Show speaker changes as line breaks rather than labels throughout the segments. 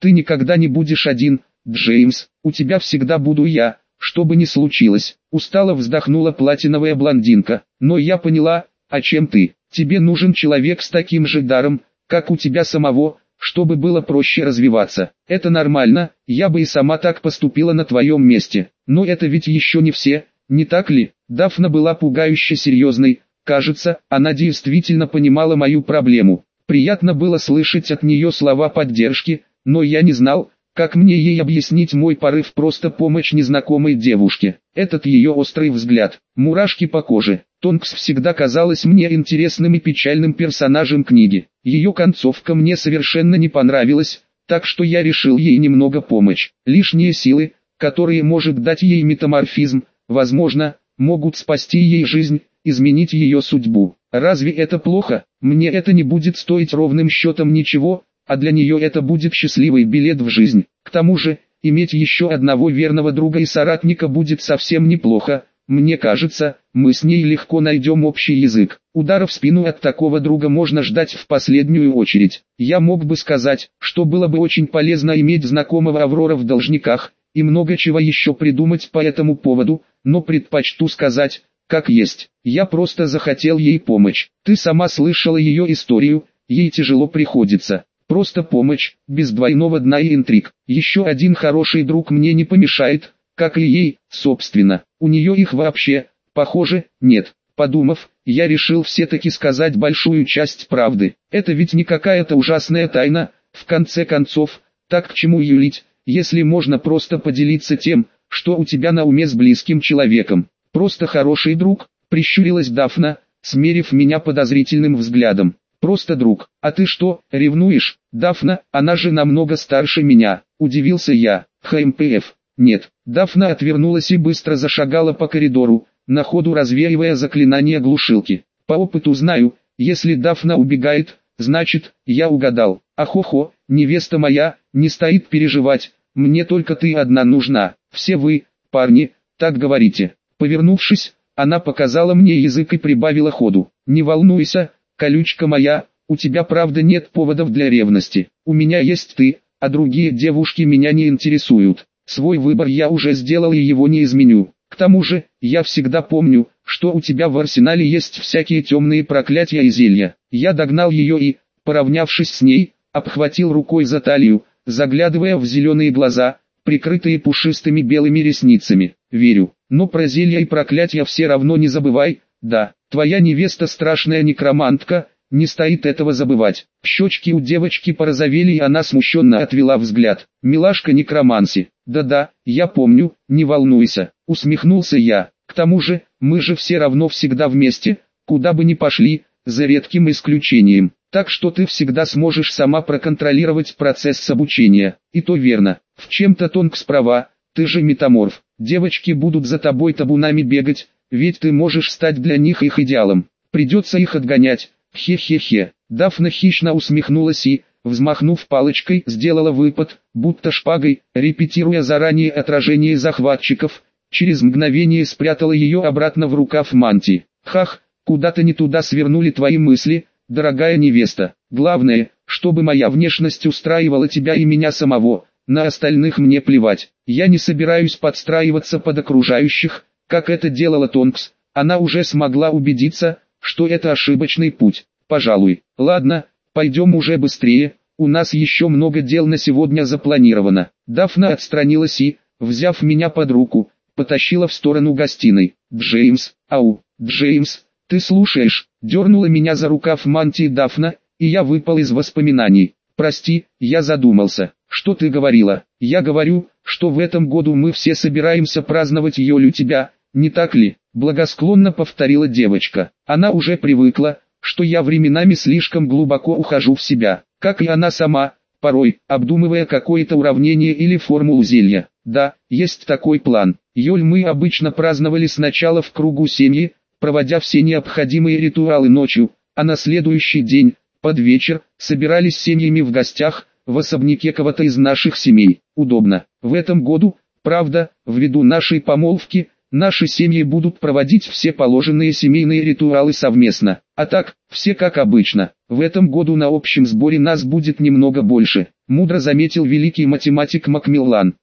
Ты никогда не будешь один, Джеймс, у тебя всегда буду я, что бы ни случилось. Устало вздохнула платиновая блондинка. Но я поняла, о чем ты. Тебе нужен человек с таким же даром, как у тебя самого, чтобы было проще развиваться. Это нормально, я бы и сама так поступила на твоем месте. Но это ведь еще не все, не так ли? Дафна была пугающе серьезной. Кажется, она действительно понимала мою проблему. Приятно было слышать от нее слова поддержки, но я не знал, как мне ей объяснить мой порыв просто помочь незнакомой девушке. Этот ее острый взгляд, мурашки по коже. Тонкс всегда казалась мне интересным и печальным персонажем книги. Ее концовка мне совершенно не понравилась, так что я решил ей немного помочь. Лишние силы, которые может дать ей метаморфизм, возможно, могут спасти ей жизнь, изменить ее судьбу. Разве это плохо? Мне это не будет стоить ровным счетом ничего, а для нее это будет счастливый билет в жизнь. К тому же, иметь еще одного верного друга и соратника будет совсем неплохо. Мне кажется, мы с ней легко найдем общий язык. Удара в спину от такого друга можно ждать в последнюю очередь. Я мог бы сказать, что было бы очень полезно иметь знакомого Аврора в должниках, и много чего еще придумать по этому поводу, но предпочту сказать, как есть. Я просто захотел ей помочь. Ты сама слышала ее историю, ей тяжело приходится. Просто помощь, без двойного дна и интриг. Еще один хороший друг мне не помешает, как и ей, собственно. У нее их вообще, похоже, нет. Подумав, я решил все-таки сказать большую часть правды. Это ведь не какая-то ужасная тайна, в конце концов, так к чему юлить, если можно просто поделиться тем, что у тебя на уме с близким человеком. Просто хороший друг, прищурилась Дафна, смерив меня подозрительным взглядом. Просто друг. А ты что, ревнуешь? Дафна, она же намного старше меня. Удивился я. ХМПФ. Нет. Дафна отвернулась и быстро зашагала по коридору, на ходу развеивая заклинание глушилки. По опыту знаю, если Дафна убегает, значит, я угадал. Ахохо, невеста моя, не стоит переживать, мне только ты одна нужна. Все вы, парни, так говорите. Повернувшись, она показала мне язык и прибавила ходу. Не волнуйся, колючка моя, у тебя правда нет поводов для ревности. У меня есть ты, а другие девушки меня не интересуют. Свой выбор я уже сделал и его не изменю. К тому же, я всегда помню, что у тебя в арсенале есть всякие темные проклятия и зелья. Я догнал ее и, поравнявшись с ней, обхватил рукой за талию, заглядывая в зеленые глаза, прикрытые пушистыми белыми ресницами. Верю, но про зелья и проклятия все равно не забывай. Да, твоя невеста страшная некромантка, не стоит этого забывать. Щечки у девочки порозовели и она смущенно отвела взгляд. Милашка некроманси. Да-да, я помню, не волнуйся, усмехнулся я. К тому же, мы же все равно всегда вместе, куда бы ни пошли, за редким исключением. Так что ты всегда сможешь сама проконтролировать процесс обучения. И то верно, в чем-то Тонкс права, ты же метаморф. Девочки будут за тобой табунами бегать, ведь ты можешь стать для них их идеалом. Придется их отгонять. Хе-хе-хе. Дафна хищно усмехнулась и, взмахнув палочкой, сделала выпад, будто шпагой, репетируя заранее отражение захватчиков. Через мгновение спрятала ее обратно в рукав мантии. Хах, куда-то не туда свернули твои мысли, дорогая невеста. Главное, чтобы моя внешность устраивала тебя и меня самого. На остальных мне плевать. Я не собираюсь подстраиваться под окружающих, как это делала Тонкс. Она уже смогла убедиться, что это ошибочный путь. Пожалуй. Ладно, пойдем уже быстрее, у нас еще много дел на сегодня запланировано. Дафна отстранилась и, взяв меня под руку, потащила в сторону гостиной. Джеймс, Джеймс, ты слушаешь? Дернула меня за рукав мантии Дафна, и я выпал из воспоминаний. Прости, я задумался. Что ты говорила? Я говорю, что в этом году мы все собираемся праздновать Йолю тебя, не так ли? Благосклонно повторила девочка. Она уже привыкла, что я временами слишком глубоко ухожу в себя, как и она сама, порой, обдумывая какое-то уравнение или формулу зелья. Да, есть такой план. Йоль мы обычно праздновали сначала в кругу семьи, проводя все необходимые ритуалы ночью, а на следующий день, под вечер, собирались семьями в гостях, в особняке кого-то из наших семей. Удобно. В этом году, правда, ввиду нашей помолвки, наши семьи будут проводить все положенные семейные ритуалы совместно. А так, все как обычно. В этом году на общем сборе нас будет немного больше. мудро заметил великий математик Макмиллан.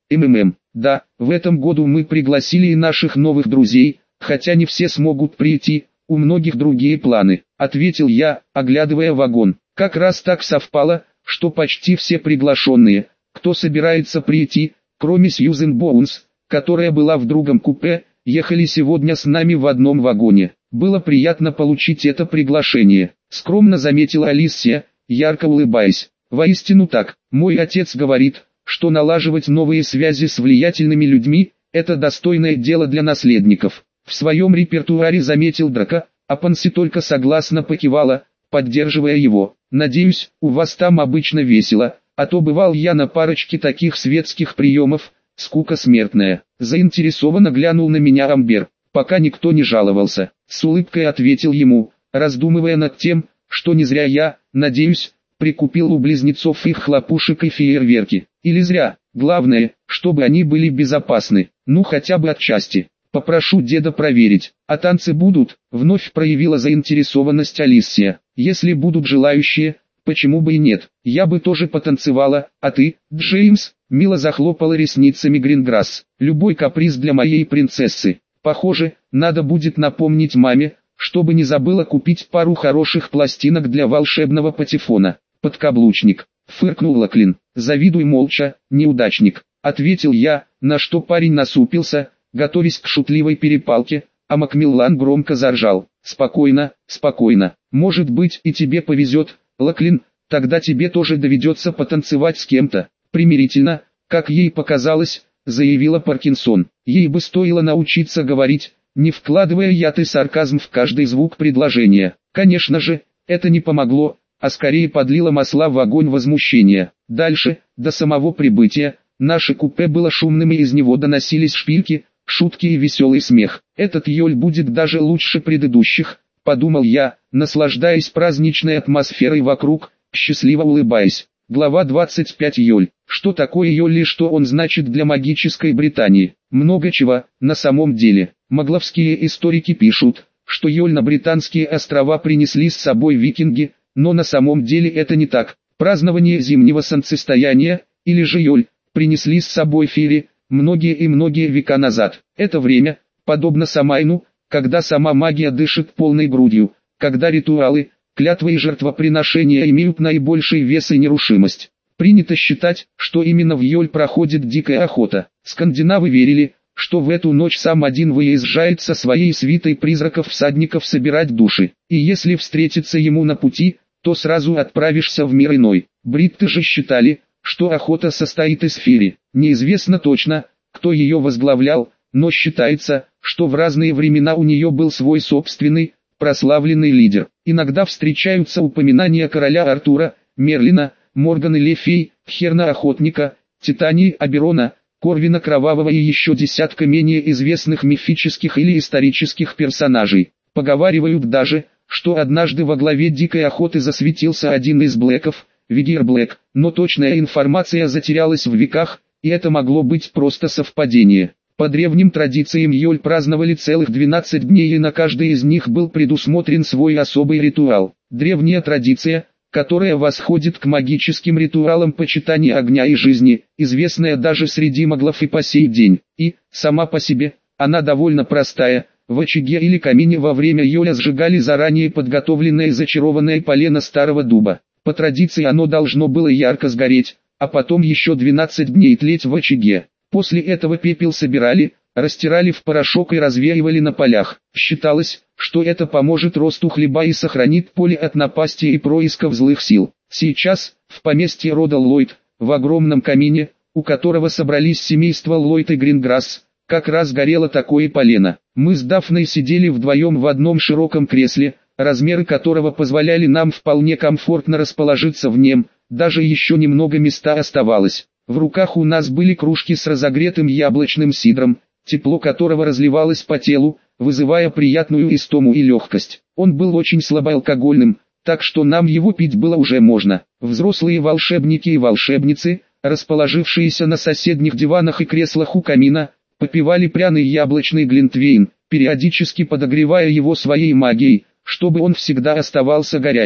Да, в этом году мы пригласили и наших новых друзей, хотя не все смогут прийти, у многих другие планы, ответил я, оглядывая вагон. Как раз так совпало, что почти все приглашенные, кто собирается прийти, кроме Сьюзен Боунс, которая была в другом купе, ехали сегодня с нами в одном вагоне. Было приятно получить это приглашение, скромно заметила Алисия, ярко улыбаясь. Воистину так, мой отец говорит, что налаживать новые связи с влиятельными людьми – это достойное дело для наследников. В своем репертуаре заметил Драко, а Панси только согласно покивала, поддерживая его. Надеюсь, у вас там обычно весело, а то бывал я на парочке таких светских приемов, скука смертная. Заинтересованно глянул на меня Амбер, пока никто не жаловался. С улыбкой ответил ему, раздумывая над тем, что не зря я, надеюсь, прикупил у близнецов их хлопушек и фейерверки. Или зря, главное, чтобы они были безопасны, ну хотя бы отчасти. Попрошу деда проверить, а танцы будут, вновь проявила заинтересованность Алисия. Если будут желающие, почему бы и нет, я бы тоже потанцевала, а ты, Джеймс, мило захлопала ресницами Гринграсс. Любой каприз для моей принцессы. Похоже, надо будет напомнить маме, чтобы не забыла купить пару хороших пластинок для волшебного патефона. Подкаблучник, фыркнул Лаклин. Завидуй молча, неудачник, ответил я, на что парень насупился, готовясь к шутливой перепалке, а Макмиллан громко заржал. Спокойно, спокойно, может быть и тебе повезет, Лаклин, тогда тебе тоже доведется потанцевать с кем-то. Примирительно, как ей показалось, заявила Паркинсон. Ей бы стоило научиться говорить, не вкладывая яд и сарказм в каждый звук предложения. Конечно же, это не помогло, а скорее подлило масла в огонь возмущения. Дальше, до самого прибытия, наше купе было шумным и из него доносились шпильки, шутки и веселый смех. Этот Йоль будет даже лучше предыдущих, подумал я, наслаждаясь праздничной атмосферой вокруг, счастливо улыбаясь. Глава 25 Йоль. Что такое Йоль и что он значит для магической Британии? Много чего, на самом деле. Могловские историки пишут, что Йоль на британские острова принесли с собой викинги, но на самом деле это не так. Празднование зимнего солнцестояния, или же Йоль, принесли с собой феи, многие и многие века назад. Это время, подобно Самайну, когда сама магия дышит полной грудью, когда ритуалы, клятвы и жертвоприношения имеют наибольший вес и нерушимость. Принято считать, что именно в Йоль проходит дикая охота. Скандинавы верили, что в эту ночь сам один выезжает со своей свитой призраков-всадников собирать души, и если встретиться ему на пути, то сразу отправишься в мир иной. Бритты же считали, что охота состоит из феи. Неизвестно точно, кто ее возглавлял, но считается, что в разные времена у нее был свой собственный, прославленный лидер. Иногда встречаются упоминания короля Артура, Мерлина, Моргана Le Fay, Херна Охотника, Титании Аберона, Корвина Кровавого и еще десятка менее известных мифических или исторических персонажей. Поговаривают даже, что однажды во главе дикой охоты засветился один из Блэков, Вигир Блэк, но точная информация затерялась в веках, и это могло быть просто совпадение. По древним традициям Йоль праздновали целых 12 дней, и на каждый из них был предусмотрен свой особый ритуал. Древняя традиция, которая восходит к магическим ритуалам почитания огня и жизни, известная даже среди маглов и по сей день. И, сама по себе, она довольно простая. В очаге или камине во время Йоля сжигали заранее подготовленное зачарованное полено старого дуба. По традиции оно должно было ярко сгореть, а потом еще 12 дней тлеть в очаге. После этого пепел собирали, растирали в порошок и развеивали на полях. Считалось, что это поможет росту хлеба и сохранит поле от напасти и происков злых сил. Сейчас, в поместье рода Ллойд, в огромном камине, у которого собрались семейства Ллойд и Гринграсс, как раз горело такое полено. Мы с Дафной сидели вдвоем в одном широком кресле, размеры которого позволяли нам вполне комфортно расположиться в нем, даже еще немного места оставалось. В руках у нас были кружки с разогретым яблочным сидром, тепло которого разливалось по телу, вызывая приятную истому и легкость. Он был очень слабоалкогольным, так что нам его пить было уже можно. Взрослые волшебники и волшебницы, расположившиеся на соседних диванах и креслах у камина, попивали пряный яблочный глинтвейн, периодически подогревая его своей магией, чтобы он всегда оставался горячим.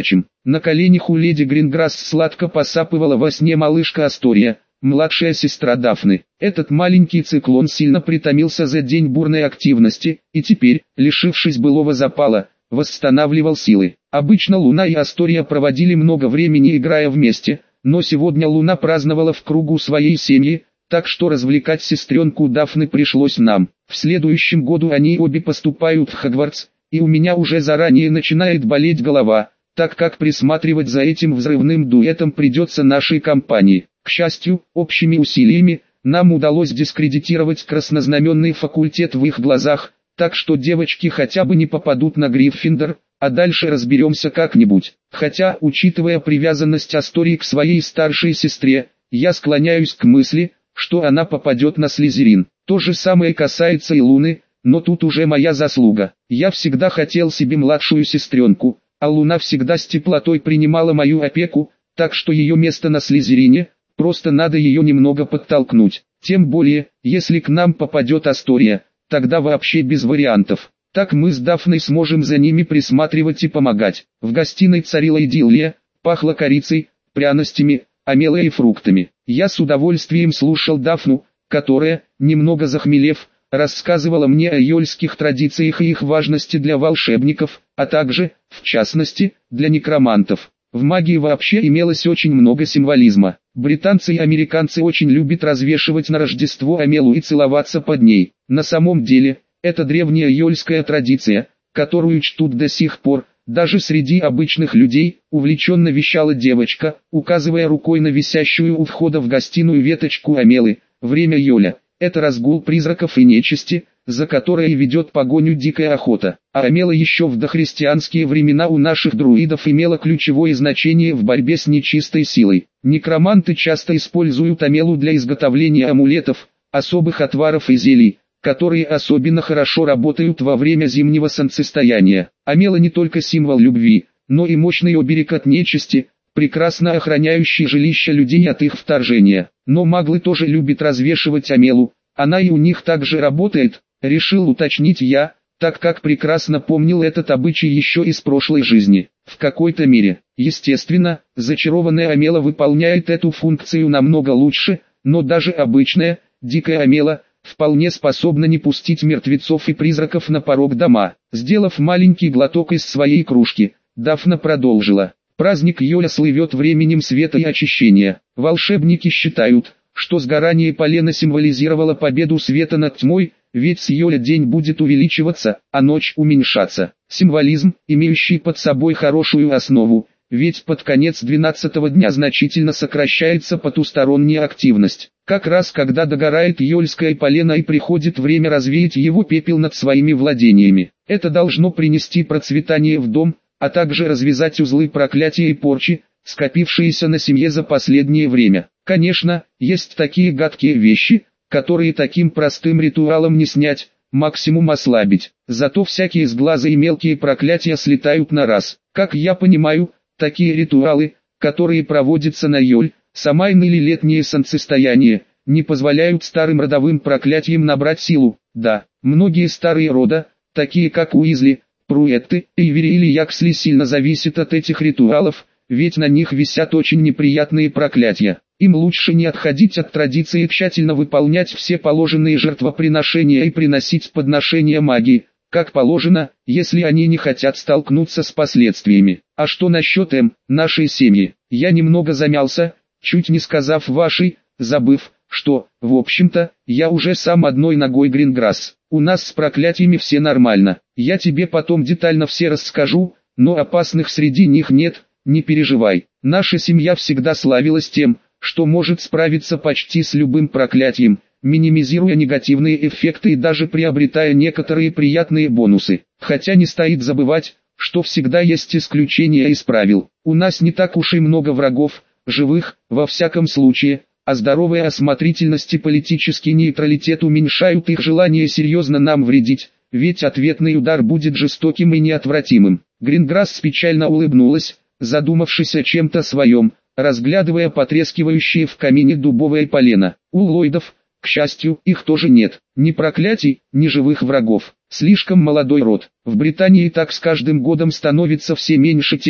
На коленях у леди Гринграсс сладко посапывала во сне малышка Астория, младшая сестра Дафны. Этот маленький циклон сильно притомился за день бурной активности, и теперь, лишившись былого запала, восстанавливал силы. Обычно Луна и Астория проводили много времени играя вместе, но сегодня Луна праздновала в кругу своей семьи, так что развлекать сестренку Дафны пришлось нам. В следующем году они обе поступают в Хогвартс, и у меня уже заранее начинает болеть голова, так как присматривать за этим взрывным дуэтом придется нашей компании. К счастью, общими усилиями, нам удалось дискредитировать краснознаменный факультет в их глазах, так что девочки хотя бы не попадут на Гриффиндор, а дальше разберемся как-нибудь. Хотя, учитывая привязанность Астории к своей старшей сестре, я склоняюсь к мысли, что она попадет на Слизерин. То же самое касается и Луны, но тут уже моя заслуга. Я всегда хотел себе младшую сестренку, а Луна всегда с теплотой принимала мою опеку, так что ее место на Слизерине, просто надо ее немного подтолкнуть. Тем более, если к нам попадет Астория, тогда вообще без вариантов. Так мы с Дафной сможем за ними присматривать и помогать. В гостиной царила идиллия, пахло корицей, пряностями, омелой и фруктами. Я с удовольствием слушал Дафну, которая, немного захмелев, рассказывала мне о йольских традициях и их важности для волшебников, а также, в частности, для некромантов. В магии вообще имелось очень много символизма. Британцы и американцы очень любят развешивать на Рождество омелу и целоваться под ней. На самом деле, это древняя йольская традиция, которую чтут до сих пор. Даже среди обычных людей, увлеченно вещала девочка, указывая рукой на висящую у входа в гостиную веточку омелы. Время йоля – это разгул призраков и нечисти, за которой ведет погоню дикая охота. А омела еще в дохристианские времена у наших друидов имела ключевое значение в борьбе с нечистой силой. Некроманты часто используют омелу для изготовления амулетов, особых отваров и зелий, которые особенно хорошо работают во время зимнего солнцестояния. Омела не только символ любви, но и мощный оберег от нечисти, прекрасно охраняющий жилища людей от их вторжения. Но маглы тоже любят развешивать омелу, она и у них также работает, решил уточнить я, так как прекрасно помнил этот обычай еще из прошлой жизни. В какой-то мере, естественно, зачарованная омела выполняет эту функцию намного лучше, но даже обычная, дикая омела, вполне способна не пустить мертвецов и призраков на порог дома. Сделав маленький глоток из своей кружки, Дафна продолжила. Праздник Йоля слывет временем света и очищения. Волшебники считают, что сгорание полена символизировало победу света над тьмой, ведь с Йоля день будет увеличиваться, а ночь уменьшаться. Символизм, имеющий под собой хорошую основу, ведь под конец 12-го дня значительно сокращается потусторонняя активность. Как раз когда догорает йольское полено и приходит время развеять его пепел над своими владениями. Это должно принести процветание в дом, а также развязать узлы проклятия и порчи, скопившиеся на семье за последнее время. Конечно, есть такие гадкие вещи, которые таким простым ритуалом не снять, максимум ослабить. Зато всякие сглазы и мелкие проклятия слетают на раз. Как я понимаю, такие ритуалы, которые проводятся на Йоль, Самайн или летнее солнцестояние, не позволяют старым родовым проклятиям набрать силу. Да, многие старые рода, такие как Уизли, Пруэтты, Эйвери или Яксли сильно зависят от этих ритуалов, ведь на них висят очень неприятные проклятия. Им лучше не отходить от традиции тщательно выполнять все положенные жертвоприношения и приносить подношения магии, как положено, если они не хотят столкнуться с последствиями. А что насчет нашей семьи? Я немного замялся, чуть не сказав вашей, забыв, что, в общем-то, я уже сам одной ногой Гринграсс. У нас с проклятиями все нормально. Я тебе потом детально все расскажу, но опасных среди них нет, не переживай. Наша семья всегда славилась тем, что может справиться почти с любым проклятием, минимизируя негативные эффекты и даже приобретая некоторые приятные бонусы. Хотя не стоит забывать, что всегда есть исключения из правил. У нас не так уж и много врагов, живых, во всяком случае, а здоровая осмотрительность и политический нейтралитет уменьшают их желание серьезно нам вредить, ведь ответный удар будет жестоким и неотвратимым. Гринграсс печально улыбнулась, задумавшись о чем-то своем, разглядывая потрескивающие в камине дубовое полено. У Ллойдов, к счастью, их тоже нет. Ни проклятий, ни живых врагов. Слишком молодой род. В Британии так с каждым годом становится все меньше тех,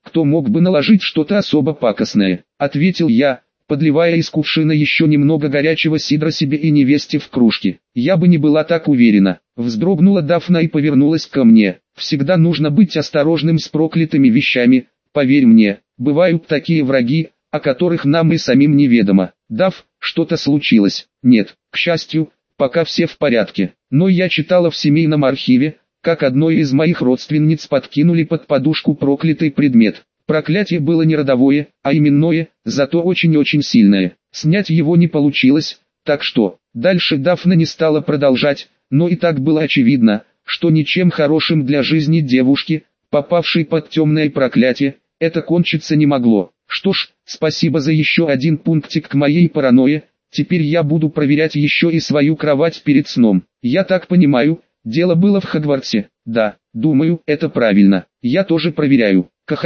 кто мог бы наложить что-то особо пакостное, ответил я, подливая из кувшина еще немного горячего сидра себе и невесте в кружке. Я бы не была так уверена. Вздрогнула Дафна и повернулась ко мне. Всегда нужно быть осторожным с проклятыми вещами, поверь мне, бывают такие враги, о которых нам и самим неведомо. Даф, что-то случилось? Нет, к счастью, пока все в порядке. Но я читала в семейном архиве, как одной из моих родственниц подкинули под подушку проклятый предмет. Проклятие было не родовое, а именное, зато очень-очень сильное. Снять его не получилось, так что, дальше Дафна не стала продолжать, но и так было очевидно, что ничем хорошим для жизни девушки, попавшей под темное проклятие, это кончиться не могло. Что ж, спасибо за еще один пунктик к моей паранойе, теперь я буду проверять еще и свою кровать перед сном. Я так понимаю, дело было в Хогвартсе. Да, думаю, это правильно. Я тоже проверяю.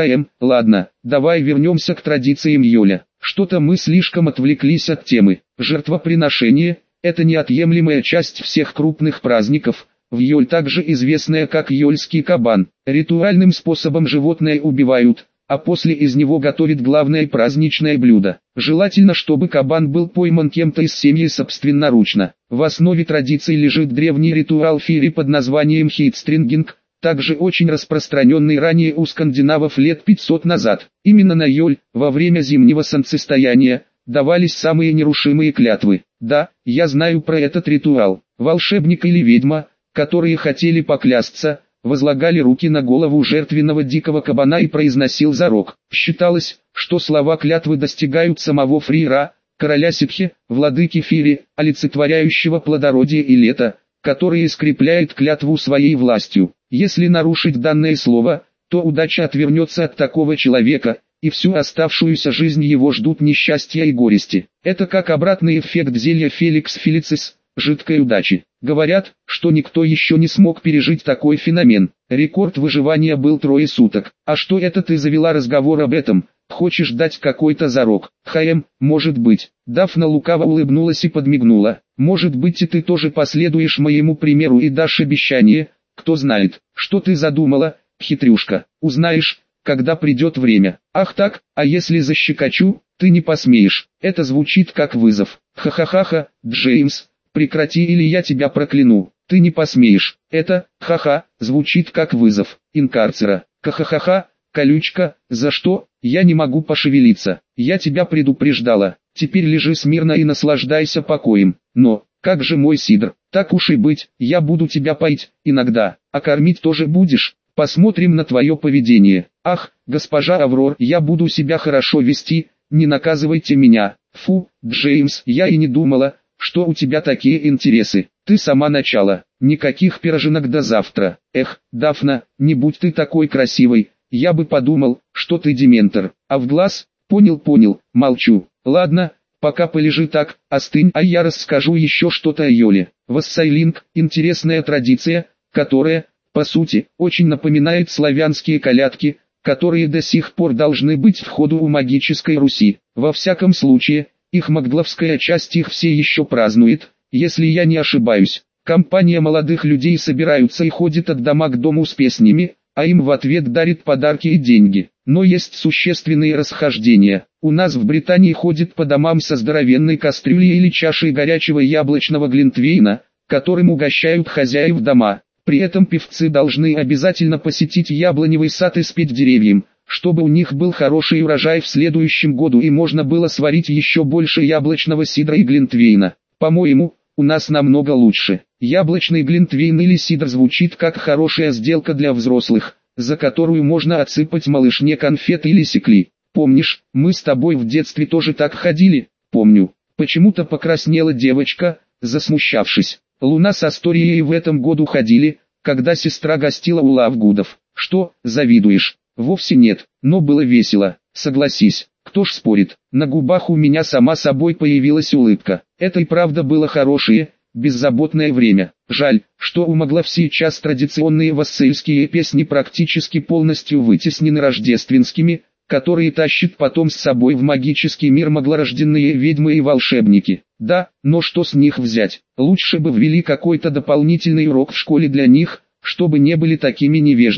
Ладно, давай вернемся к традициям Йоля. Что-то мы слишком отвлеклись от темы. Жертвоприношение – это неотъемлемая часть всех крупных праздников, в Йоль также известная как Йольский кабан. Ритуальным способом животное убивают, а после из него готовят главное праздничное блюдо. Желательно, чтобы кабан был пойман кем-то из семьи собственноручно. В основе традиции лежит древний ритуал фири под названием хейтстрингинг, также очень распространенный ранее у скандинавов лет 500 назад. Именно на Йоль, во время зимнего солнцестояния, давались самые нерушимые клятвы. Да, я знаю про этот ритуал. Волшебник или ведьма, которые хотели поклясться, возлагали руки на голову жертвенного дикого кабана и произносил зарок. Считалось, что слова клятвы достигают самого Фрира, короля ситхи, владыки Фири, олицетворяющего плодородие и лето, который скрепляет клятву своей властью. Если нарушить данное слово, то удача отвернется от такого человека, и всю оставшуюся жизнь его ждут несчастья и горести. Это как обратный эффект зелья Феликс Фелицис, жидкой удачи. Говорят, что никто еще не смог пережить такой феномен. Рекорд выживания был 3 суток. А что это ты завела разговор об этом? Хочешь дать какой-то зарок? Может быть. Дафна лукаво улыбнулась и подмигнула. Может быть, и ты тоже последуешь моему примеру и дашь обещание? Кто знает, что ты задумала, хитрюшка. Узнаешь, когда придет время. Ах так, а если защекочу, ты не посмеешь. Это звучит как вызов. Ха-ха-ха-ха, Джеймс, прекрати или я тебя прокляну. Ты не посмеешь. Это, ха-ха, звучит как вызов. Инкарцера. Ха-ха-ха-ха, колючка, за что? Я не могу пошевелиться. Я тебя предупреждала. Теперь лежи смирно и наслаждайся покоем. Но, как же мой сидр? Так уж и быть, я буду тебя поить, иногда. А кормить тоже будешь? Посмотрим на твое поведение. Ах, госпожа Аврор, я буду себя хорошо вести, не наказывайте меня. Фу, Джеймс, я и не думала, что у тебя такие интересы. Ты сама начала. Никаких пироженок до завтра. Эх, Дафна, не будь ты такой красивой. Я бы подумал, что ты дементор. А в глаз? Понял, молчу. Ладно, пока полежи так, остынь, а я расскажу еще что-то о Йоле. Вассайлинг – интересная традиция, которая, по сути, очень напоминает славянские колядки, которые до сих пор должны быть в ходу у магической Руси. Во всяком случае, их магдловская часть их все еще празднует, если я не ошибаюсь. Компания молодых людей собираются и ходит от дома к дому с песнями, а им в ответ дарит подарки и деньги. Но есть существенные расхождения. У нас в Британии ходит по домам со здоровенной кастрюлей или чашей горячего яблочного глинтвейна, которым угощают хозяев дома. При этом певцы должны обязательно посетить яблоневый сад и спеть деревьям, чтобы у них был хороший урожай в следующем году и можно было сварить еще больше яблочного сидра и глинтвейна. По-моему, у нас намного лучше. Яблочный глинтвейн или сидр звучит как хорошая сделка для взрослых, за которую можно отсыпать малышне конфет или секли. Помнишь, мы с тобой в детстве тоже так ходили? Помню. Почему-то покраснела девочка, засмущавшись. Луна с Асторией в этом году ходили, когда сестра гостила у Лавгудов. Что, завидуешь? Вовсе нет, но было весело, согласись. Кто ж спорит? На губах у меня сама собой появилась улыбка. Это и правда было хорошее, беззаботное время. Жаль, что у Маглов сейчас традиционные вассальские песни практически полностью вытеснены рождественскими, которые тащат потом с собой в магический мир маглорожденные ведьмы и волшебники. Да, но что с них взять? Лучше бы ввели какой-то дополнительный урок в школе для них, чтобы не были такими невеждами.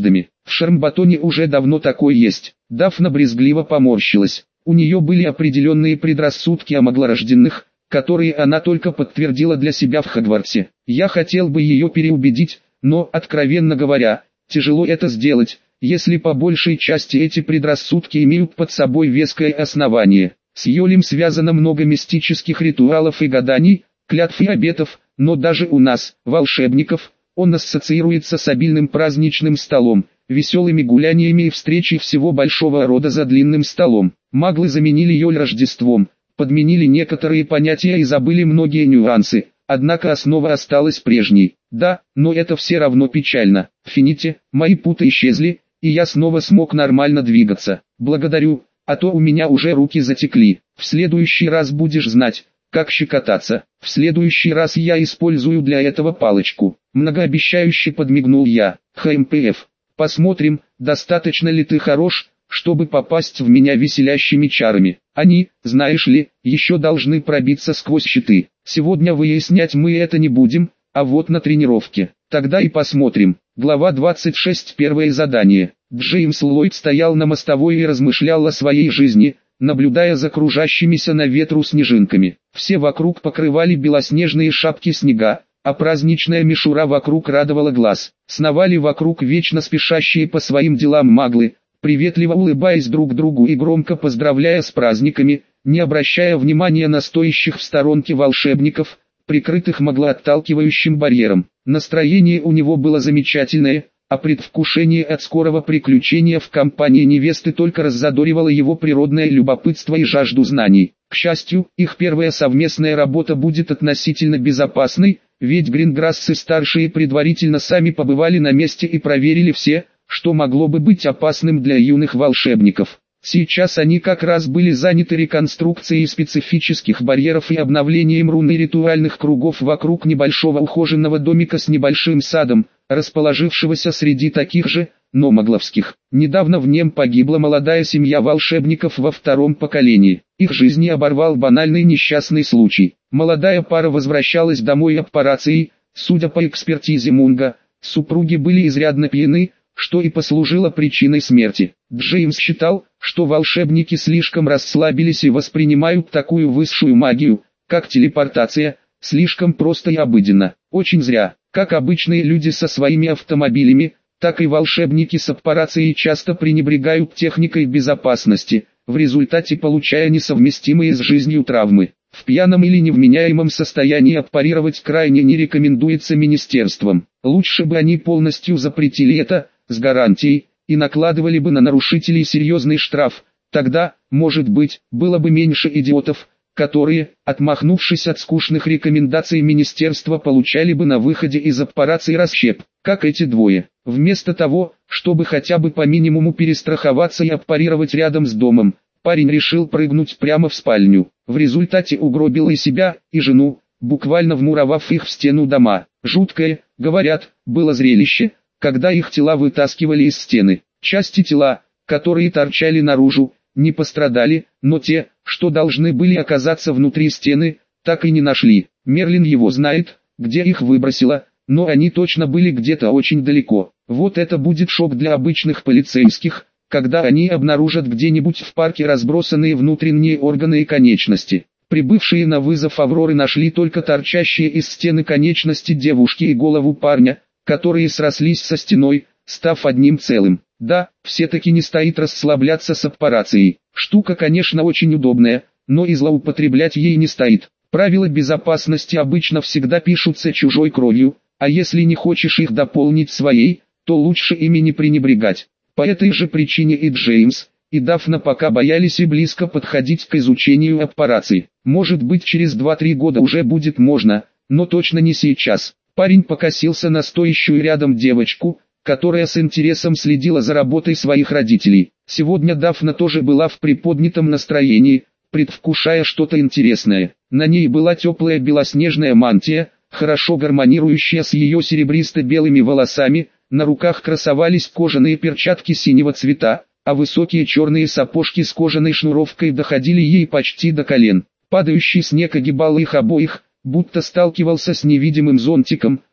В Шармбатоне уже давно такой есть. Дафна брезгливо поморщилась. У нее были определенные предрассудки о маглорожденных, которые она только подтвердила для себя в Хогвартсе. Я хотел бы ее переубедить, но, откровенно говоря, тяжело это сделать, если по большей части эти предрассудки имеют под собой веское основание. С Йолем связано много мистических ритуалов и гаданий, клятв и обетов, но даже у нас, волшебников, он ассоциируется с обильным праздничным столом, веселыми гуляниями и встречей всего большого рода за длинным столом. Маглы заменили Йоль Рождеством, подменили некоторые понятия и забыли многие нюансы, однако основа осталась прежней. Да, но это все равно печально. В Фините, мои путы исчезли, и я снова смог нормально двигаться. Благодарю, а то у меня уже руки затекли. В следующий раз будешь знать, как щекотаться. В следующий раз я использую для этого палочку. Многообещающе подмигнул я. ХМПФ. Посмотрим, достаточно ли ты хорош, чтобы попасть в меня веселящими чарами. Они, знаешь ли, еще должны пробиться сквозь щиты. Сегодня выяснять мы это не будем, а вот на тренировке. Тогда и посмотрим. Глава 26. Первое задание. Джеймс Ллойд стоял на мостовой и размышлял о своей жизни, наблюдая за кружащимися на ветру снежинками. Все вокруг покрывали белоснежные шапки снега, а праздничная мишура вокруг радовала глаз. Сновали вокруг вечно спешащие по своим делам маглы, приветливо улыбаясь друг другу и громко поздравляя с праздниками, не обращая внимания на стоящих в сторонке волшебников, прикрытых маглоотталкивающим барьером. Настроение у него было замечательное, а предвкушение от скорого приключения в компании невесты только раззадоривало его природное любопытство и жажду знаний. К счастью, их первая совместная работа будет относительно безопасной, ведь Гринграссы-старшие предварительно сами побывали на месте и проверили все, что могло бы быть опасным для юных волшебников. Сейчас они как раз были заняты реконструкцией специфических барьеров и обновлением рун и ритуальных кругов вокруг небольшого ухоженного домика с небольшим садом, расположившегося среди таких же, но магловских. Недавно в нем погибла молодая семья волшебников во втором поколении. Их жизни оборвал банальный несчастный случай. Молодая пара возвращалась домой об операции, судя по экспертизе Мунга, супруги были изрядно пьяны, что и послужило причиной смерти. Джеймс считал, что волшебники слишком расслабились и воспринимают такую высшую магию, как телепортация, слишком просто и обыденно. Очень зря. Как обычные люди со своими автомобилями, так и волшебники с аппарацией часто пренебрегают техникой безопасности, в результате получая несовместимые с жизнью травмы. В пьяном или невменяемом состоянии аппарировать крайне не рекомендуется министерством. Лучше бы они полностью запретили это, с гарантией, и накладывали бы на нарушителей серьезный штраф. Тогда, может быть, было бы меньше идиотов, которые, отмахнувшись от скучных рекомендаций министерства, получали бы на выходе из аппарации расщеп, как эти двое. Вместо того, чтобы хотя бы по минимуму перестраховаться и аппарировать рядом с домом, парень решил прыгнуть прямо в спальню. В результате угробил и себя, и жену, буквально вмуровав их в стену дома. Жуткое, говорят, было зрелище, когда их тела вытаскивали из стены. Части тела, которые торчали наружу, не пострадали, но те, что должны были оказаться внутри стены, так и не нашли. Мерлин его знает, где их выбросило, но они точно были где-то очень далеко. Вот это будет шок для обычных полицейских, когда они обнаружат где-нибудь в парке разбросанные внутренние органы и конечности. Прибывшие на вызов Авроры нашли только торчащие из стены конечности девушки и голову парня, которые срослись со стеной, став одним целым. Да, все-таки не стоит расслабляться с аппарацией. Штука, конечно, очень удобная, но и злоупотреблять ей не стоит. Правила безопасности обычно всегда пишутся чужой кровью, а если не хочешь их дополнить своей, то лучше ими не пренебрегать. По этой же причине и Джеймс, и Дафна пока боялись и близко подходить к изучению аппарации. Может быть, через 2-3 года уже будет можно, но точно не сейчас. Парень покосился на стоящую рядом девочку, которая с интересом следила за работой своих родителей. Сегодня Дафна тоже была в приподнятом настроении, предвкушая что-то интересное. На ней была теплая белоснежная мантия, хорошо гармонирующая с ее серебристо-белыми волосами, на руках красовались кожаные перчатки синего цвета, а высокие черные сапожки с кожаной шнуровкой доходили ей почти до колен. Падающий снег огибал их обоих, будто сталкивался с невидимым зонтиком,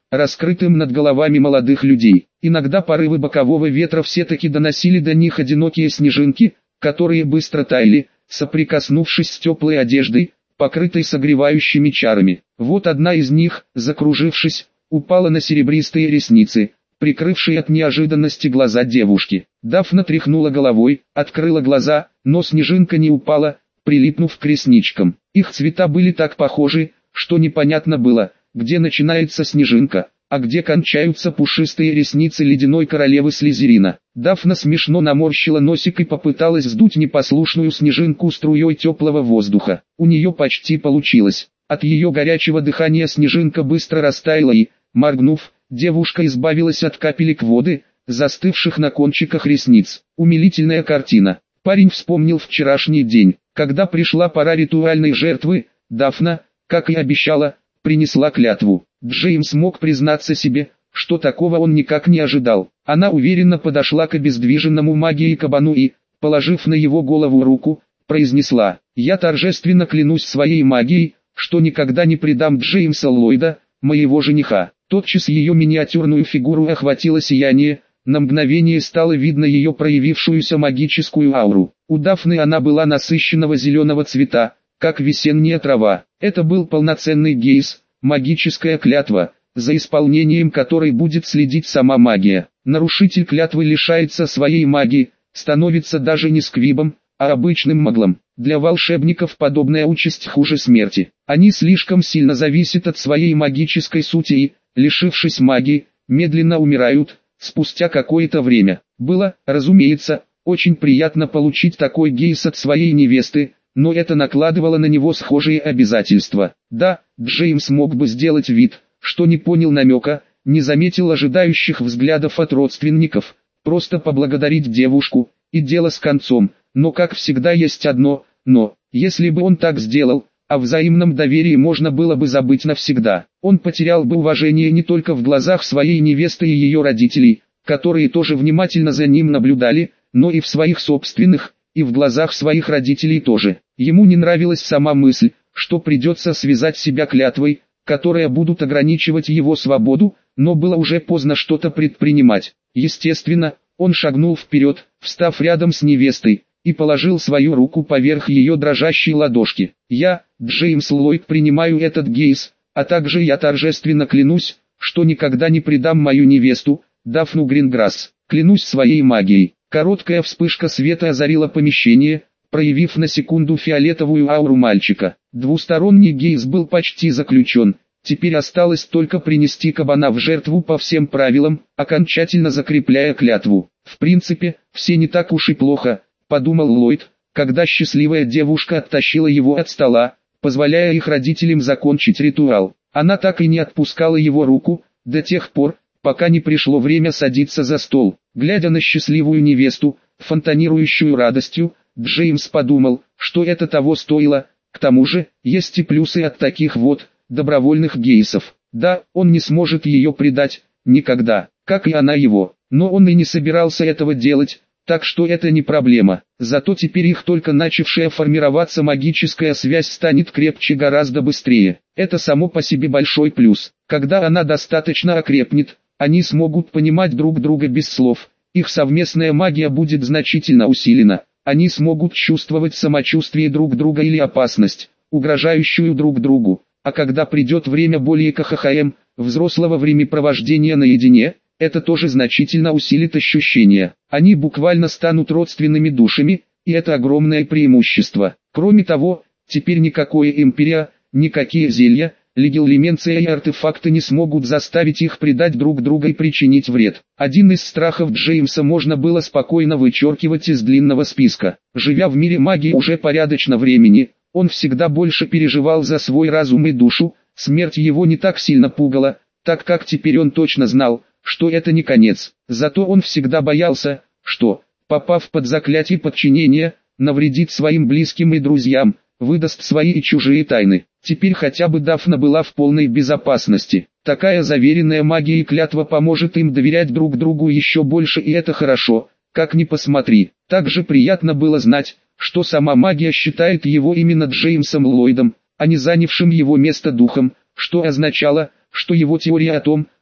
раскрытым над головами молодых людей. Иногда порывы бокового ветра все-таки доносили до них одинокие снежинки, которые быстро таяли, соприкоснувшись с теплой одеждой, покрытой согревающими чарами. Вот одна из них, закружившись, упала на серебристые ресницы, прикрывшие от неожиданности глаза девушки. Дафна тряхнула головой, открыла глаза, но снежинка не упала, прилипнув к ресничкам. Их цвета были так похожи, что непонятно было, где начинается снежинка, а где кончаются пушистые ресницы ледяной королевы Слизерина. Дафна смешно наморщила носик и попыталась сдуть непослушную снежинку струей теплого воздуха. У нее почти получилось. От ее горячего дыхания снежинка быстро растаяла и, моргнув, девушка избавилась от капелек воды, застывших на кончиках ресниц. Умилительная картина. Парень вспомнил вчерашний день, когда пришла пора ритуальной жертвы. Дафна, как и обещала, принесла клятву. Джеймс мог признаться себе, что такого он никак не ожидал. Она уверенно подошла к обездвиженному магией кабану и, положив на его голову руку, произнесла: «Я торжественно клянусь своей магией, что никогда не предам Джеймса Ллойда, моего жениха». Тотчас ее миниатюрную фигуру охватило сияние, на мгновение стало видно ее проявившуюся магическую ауру. У Дафны она была насыщенного зеленого цвета, как весенняя трава. Это был полноценный гейз, магическая клятва, за исполнением которой будет следить сама магия. Нарушитель клятвы лишается своей магии, становится даже не сквибом, а обычным маглом. Для волшебников подобная участь хуже смерти. Они слишком сильно зависят от своей магической сути и, лишившись магии, медленно умирают, спустя какое-то время. Было, разумеется, очень приятно получить такой гейз от своей невесты, но это накладывало на него схожие обязательства. Да, Джеймс мог бы сделать вид, что не понял намека, не заметил ожидающих взглядов от родственников, просто поблагодарить девушку, и дело с концом, но как всегда есть одно «но». Если бы он так сделал, о взаимном доверии можно было бы забыть навсегда. Он потерял бы уважение не только в глазах своей невесты и ее родителей, которые тоже внимательно за ним наблюдали, но и в своих собственных, и в глазах своих родителей тоже. Ему не нравилась сама мысль, что придется связать себя клятвой, которая будут ограничивать его свободу, но было уже поздно что-то предпринимать. Естественно, он шагнул вперед, встав рядом с невестой, и положил свою руку поверх ее дрожащей ладошки. «Я, Джеймс Ллойд, принимаю этот гейз, а также я торжественно клянусь, что никогда не предам мою невесту, Дафну Гринграсс. Клянусь своей магией». Короткая вспышка света озарила помещение, проявив на секунду фиолетовую ауру мальчика. Двусторонний гейз был почти заключен, теперь осталось только принести кабана в жертву по всем правилам, окончательно закрепляя клятву. В принципе, все не так уж и плохо, подумал Ллойд, когда счастливая девушка оттащила его от стола, позволяя их родителям закончить ритуал. Она так и не отпускала его руку, до тех пор, пока не пришло время садиться за стол. Глядя на счастливую невесту, фонтанирующую радостью, Джеймс подумал, что это того стоило. К тому же, есть и плюсы от таких вот добровольных гейсов. Да, он не сможет ее предать, никогда, как и она его, но он и не собирался этого делать, так что это не проблема. Зато теперь их только начавшая формироваться магическая связь станет крепче гораздо быстрее. Это само по себе большой плюс. Когда она достаточно окрепнет, они смогут понимать друг друга без слов, их совместная магия будет значительно усилена, они смогут чувствовать самочувствие друг друга или опасность, угрожающую друг другу, а когда придет время более КХХМ, взрослого времяпровождения наедине, это тоже значительно усилит ощущения. Они буквально станут родственными душами, и это огромное преимущество. Кроме того, теперь никакое империя, никакие зелья, легилименция и артефакты не смогут заставить их предать друг друга и причинить вред. Один из страхов Джеймса можно было спокойно вычеркивать из длинного списка. Живя в мире магии уже порядочно времени, он всегда больше переживал за свой разум и душу, смерть его не так сильно пугала, так как теперь он точно знал, что это не конец. Зато он всегда боялся, что, попав под заклятие подчинения, навредит своим близким и друзьям, выдаст свои и чужие тайны. Теперь хотя бы Дафна была в полной безопасности. Такая заверенная магией клятва поможет им доверять друг другу еще больше, и это хорошо, как ни посмотри. Также приятно было знать, что сама магия считает его именно Джеймсом Ллойдом, а не занявшим его место духом, что означало, что его теория о том,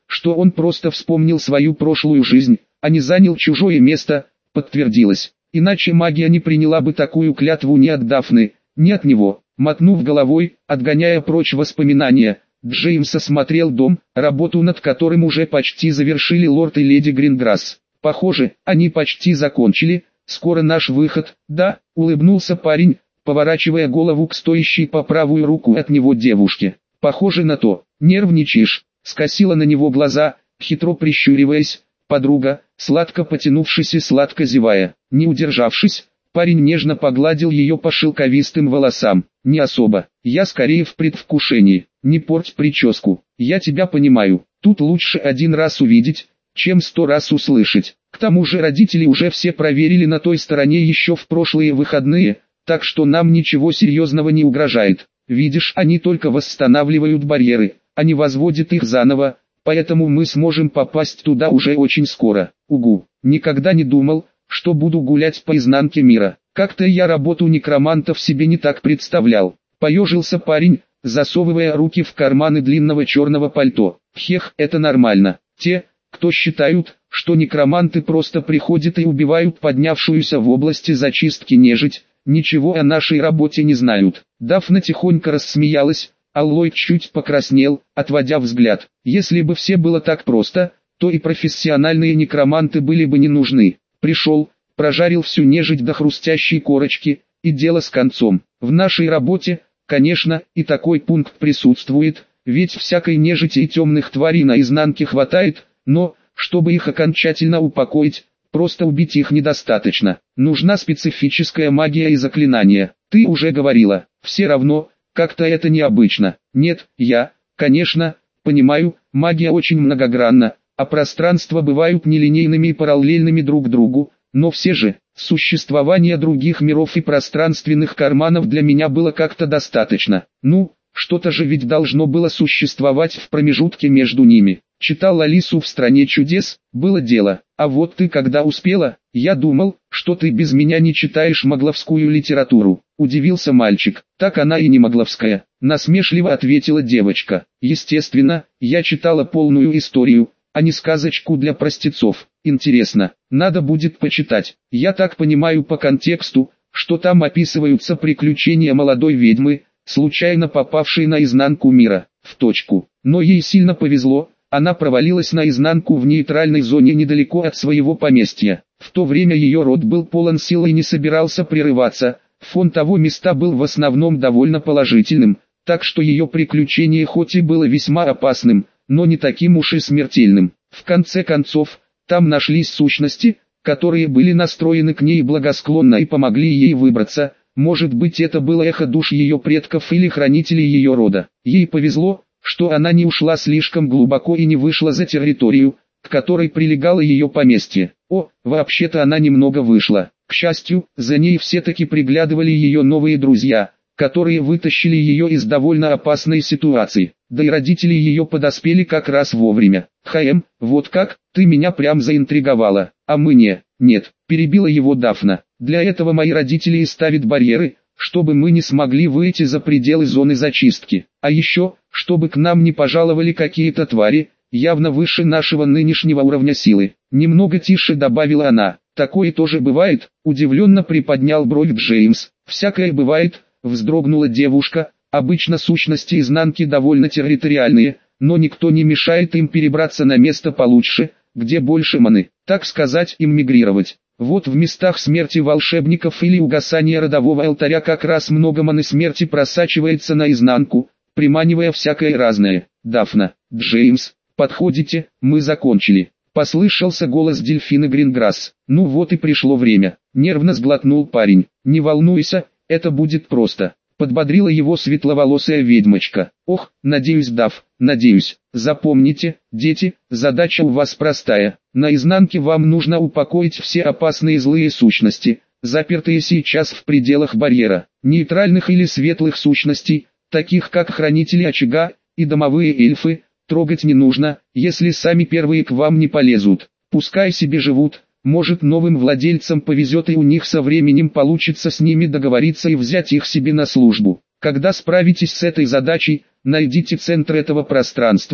что он просто вспомнил свою прошлую жизнь, а не занял чужое место, подтвердилось. Иначе магия не приняла бы такую клятву ни от Дафны, ни от него. Мотнув головой, отгоняя прочь воспоминания, Джеймс осмотрел дом, работу над которым уже почти завершили лорд и леди Гринграсс. Похоже, они почти закончили, скоро наш выход. Да, улыбнулся парень, поворачивая голову к стоящей по правую руку от него девушке. Похоже на то. Нервничаешь? Скосила на него глаза, хитро прищуриваясь. Подруга, сладко потянувшись и сладко зевая. Не удержавшись, парень нежно погладил ее по шелковистым волосам. Не особо, я скорее в предвкушении. Не порть прическу, я тебя понимаю. Тут лучше один раз увидеть, чем 100 раз услышать. К тому же родители уже все проверили на той стороне еще в прошлые выходные, так что нам ничего серьезного не угрожает. Видишь, они только восстанавливают барьеры, а не возводят их заново, поэтому мы сможем попасть туда уже очень скоро. Угу, никогда не думал, что буду гулять по изнанке мира. Как-то я работу некроманта в себе не так представлял. Поежился парень, засовывая руки в карманы длинного черного пальто. Хех, это нормально. Те, кто считают, что некроманты просто приходят и убивают поднявшуюся в области зачистки нежить, ничего о нашей работе не знают. Дафна тихонько рассмеялась, а Ллойд чуть покраснел, отводя взгляд. Если бы все было так просто, то и профессиональные некроманты были бы не нужны. Пришел, прожарил всю нежить до хрустящей корочки, и дело с концом. В нашей работе, конечно, и такой пункт присутствует, ведь всякой нежити и темных тварей на изнанке хватает, но, чтобы их окончательно упокоить, просто убить их недостаточно. Нужна специфическая магия и заклинания. Ты уже говорила, все равно, как-то это необычно. Нет, я, конечно, понимаю, магия очень многогранна, а пространства бывают нелинейными и параллельными друг другу, но все же, существование других миров и пространственных карманов для меня было как-то достаточно. Ну, что-то же ведь должно было существовать в промежутке между ними. Читал Алису в «Стране чудес», было дело. А вот ты когда успела? Я думал, что ты без меня не читаешь могловскую литературу. Удивился мальчик. Так она и не могловская. Насмешливо ответила девочка. Естественно, я читала полную историю, а не сказочку для простецов. Интересно, надо будет почитать. Я так понимаю по контексту, что там описываются приключения молодой ведьмы, случайно попавшей на изнанку мира. В точку. Но ей сильно повезло. Она провалилась наизнанку в нейтральной зоне недалеко от своего поместья. В то время ее род был полон сил и не собирался прерываться. Фон того места был в основном довольно положительным, так что ее приключение хоть и было весьма опасным, но не таким уж и смертельным. В конце концов, там нашлись сущности, которые были настроены к ней благосклонно и помогли ей выбраться. Может быть, это было эхо душ ее предков или хранителей ее рода. Ей повезло, что она не ушла слишком глубоко и не вышла за территорию, к которой прилегало ее поместье. О, вообще-то она немного вышла. К счастью, за ней все-таки приглядывали ее новые друзья, которые вытащили ее из довольно опасной ситуации. Да и родители ее подоспели как раз вовремя. Вот как, ты меня прям заинтриговала, а мы нет, перебила его Дафна. Для этого мои родители и ставят барьеры, чтобы мы не смогли выйти за пределы зоны зачистки. А еще, чтобы к нам не пожаловали какие-то твари, явно выше нашего нынешнего уровня силы. Немного тише добавила она. Такое тоже бывает, удивленно приподнял бровь Джеймс. Всякое бывает, вздрогнула девушка. Обычно сущности изнанки довольно территориальные, но никто не мешает им перебраться на место получше, где больше маны, так сказать, им мигрировать. Вот в местах смерти волшебников или угасания родового алтаря как раз много маны смерти просачивается наизнанку, приманивая всякое разное. Дафна, Джеймс, подходите, мы закончили. Послышался голос дельфина Гринграсс. Ну вот и пришло время. Нервно сглотнул парень. Не волнуйся, это будет просто. Подбодрила его светловолосая ведьмочка. Ох, надеюсь, Даф, надеюсь. Запомните, дети, задача у вас простая. На изнанке вам нужно упокоить все опасные злые сущности, запертые сейчас в пределах барьера. Нейтральных или светлых сущностей, таких как хранители очага и домовые эльфы, трогать не нужно, если сами первые к вам не полезут. Пускай себе живут. Может, новым владельцам повезет и у них со временем получится с ними договориться и взять их себе на службу. Когда справитесь с этой задачей, найдите центр этого пространства,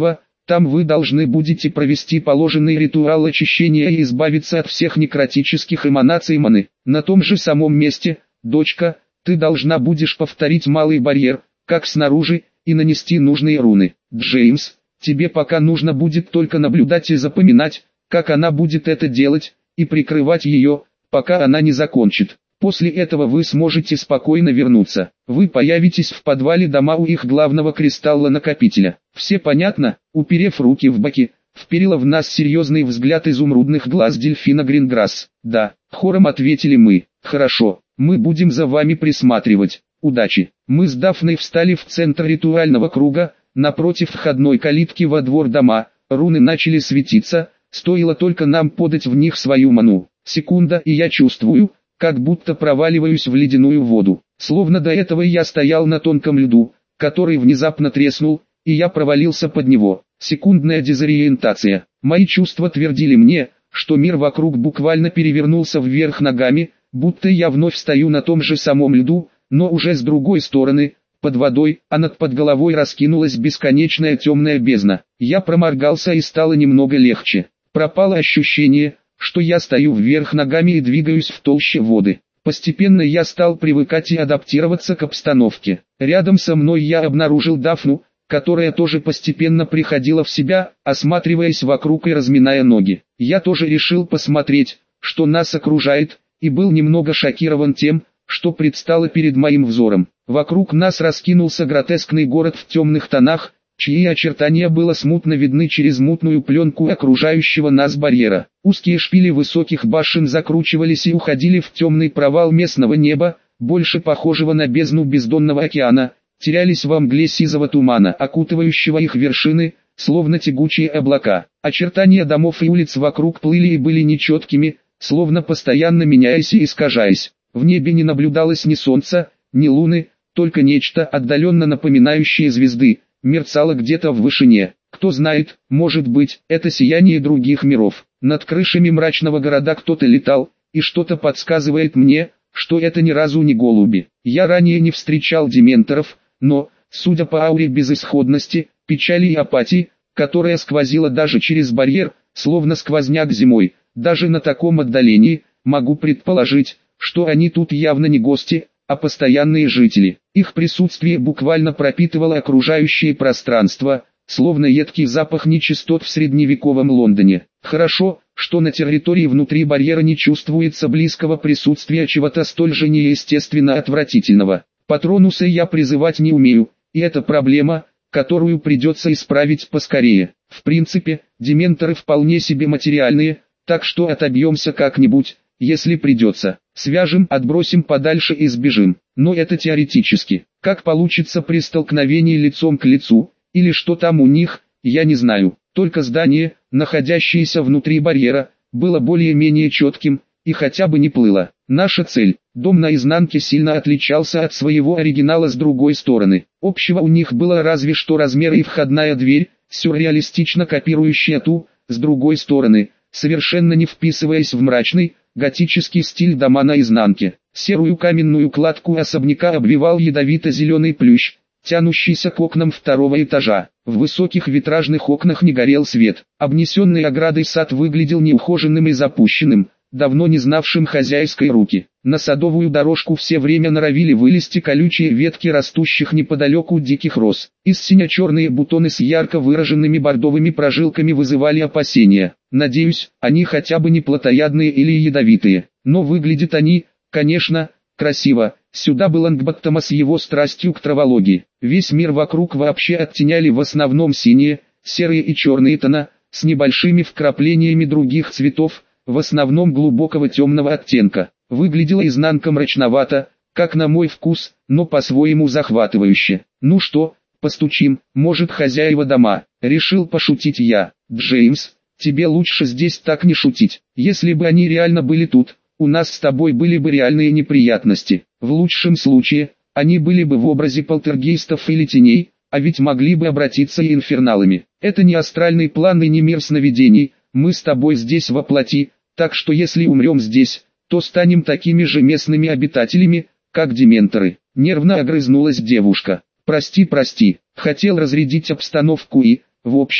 Там вы должны будете провести положенный ритуал очищения и избавиться от всех некротических эманаций маны. На том же самом месте, дочка, ты должна будешь повторить малый барьер, как снаружи, и нанести нужные руны. Джеймс, тебе пока нужно будет только наблюдать и запоминать, как она будет это делать, и прикрывать ее, пока она не закончит. После этого вы сможете спокойно вернуться. Вы появитесь в подвале дома у их главного кристалла-накопителя. Все понятно? Уперев руки в боки, вперила в нас серьезный взгляд изумрудных глаз дельфина Гринграсс. Да, хором ответили мы. Хорошо, мы будем за вами присматривать. Удачи. Мы с Дафной встали в центр ритуального круга, напротив входной калитки во двор дома. Руны начали светиться, стоило только нам подать в них свою ману. Секунда, и я чувствую, как будто проваливаюсь в ледяную воду. Словно до этого я стоял на тонком льду, который внезапно треснул, и я провалился под него. Секундная дезориентация. Мои чувства твердили мне, что мир вокруг буквально перевернулся вверх ногами, будто я вновь стою на том же самом льду, но уже с другой стороны, под водой, а над под головой раскинулась бесконечная темная бездна. Я проморгался и стало немного легче. Пропало ощущение, что я стою вверх ногами и двигаюсь в толще воды. Постепенно я стал привыкать и адаптироваться к обстановке. Рядом со мной я обнаружил Дафну, которая тоже постепенно приходила в себя, осматриваясь вокруг и разминая ноги. Я тоже решил посмотреть, что нас окружает, и был немного шокирован тем, что предстало перед моим взором. Вокруг нас раскинулся гротескный город в темных тонах, чьи очертания было смутно видны через мутную пленку окружающего нас барьера. Узкие шпили высоких башен закручивались и уходили в темный провал местного неба, больше похожего на бездну бездонного океана, терялись во мгле сизого тумана, окутывающего их вершины, словно тягучие облака. Очертания домов и улиц вокруг плыли и были нечеткими, словно постоянно меняясь и искажаясь. В небе не наблюдалось ни солнца, ни луны, только нечто отдаленно напоминающее звезды, мерцало где-то в вышине. Кто знает, может быть, это сияние других миров. Над крышами мрачного города кто-то летал, и что-то подсказывает мне, что это ни разу не голуби. Я ранее не встречал дементоров, но, судя по ауре безысходности, печали и апатии, которая сквозила даже через барьер, словно сквозняк зимой, даже на таком отдалении, могу предположить, что они тут явно не гости, а постоянные жители. Их присутствие буквально пропитывало окружающее пространство, словно едкий запах нечистот в средневековом Лондоне. Хорошо, что на территории внутри барьера не чувствуется близкого присутствия чего-то столь же неестественно отвратительного. Патронуса я призывать не умею, и это проблема, которую придется исправить поскорее. В принципе, дементоры вполне себе материальные, так что отобьемся как-нибудь, если придется. Свяжем, отбросим подальше и сбежим. Но это теоретически. Как получится при столкновении лицом к лицу, или что там у них, я не знаю. Только здание, находящееся внутри барьера, было более-менее четким, и хотя бы не плыло. Наша цель, дом наизнанке, сильно отличался от своего оригинала с другой стороны. Общего у них было разве что размер и входная дверь, сюрреалистично копирующая ту, с другой стороны, совершенно не вписываясь в мрачный, готический стиль дома наизнанке. Серую каменную кладку особняка обвивал ядовито-зеленый плющ, тянущийся к окнам второго этажа. В высоких витражных окнах не горел свет. Обнесенный оградой сад выглядел неухоженным и запущенным, давно не знавшим хозяйской руки. На садовую дорожку все время норовили вылезти колючие ветки растущих неподалеку диких роз. Из сине-черные бутоны с ярко выраженными бордовыми прожилками вызывали опасения. Надеюсь, они хотя бы не плотоядные или ядовитые. Но выглядят они, конечно, красиво. Сюда был Лонгботтома с его страстью к травологии. Весь мир вокруг вообще оттеняли в основном синие, серые и черные тона, с небольшими вкраплениями других цветов, в основном глубокого темного оттенка. Выглядела изнанка мрачновато, как на мой вкус, но по-своему захватывающе. Ну что, постучим, может хозяева дома, решил пошутить я. Джеймс, тебе лучше здесь так не шутить. Если бы они реально были тут, у нас с тобой были бы реальные неприятности. В лучшем случае, они были бы в образе полтергейстов или теней, а ведь могли бы обратиться и инферналами. Это не астральный план и не мир сновидений, мы с тобой здесь воплоти, так что если умрем здесь, то станем такими же местными обитателями, как дементоры. Нервно огрызнулась девушка. Прости, хотел разрядить обстановку и, в общем,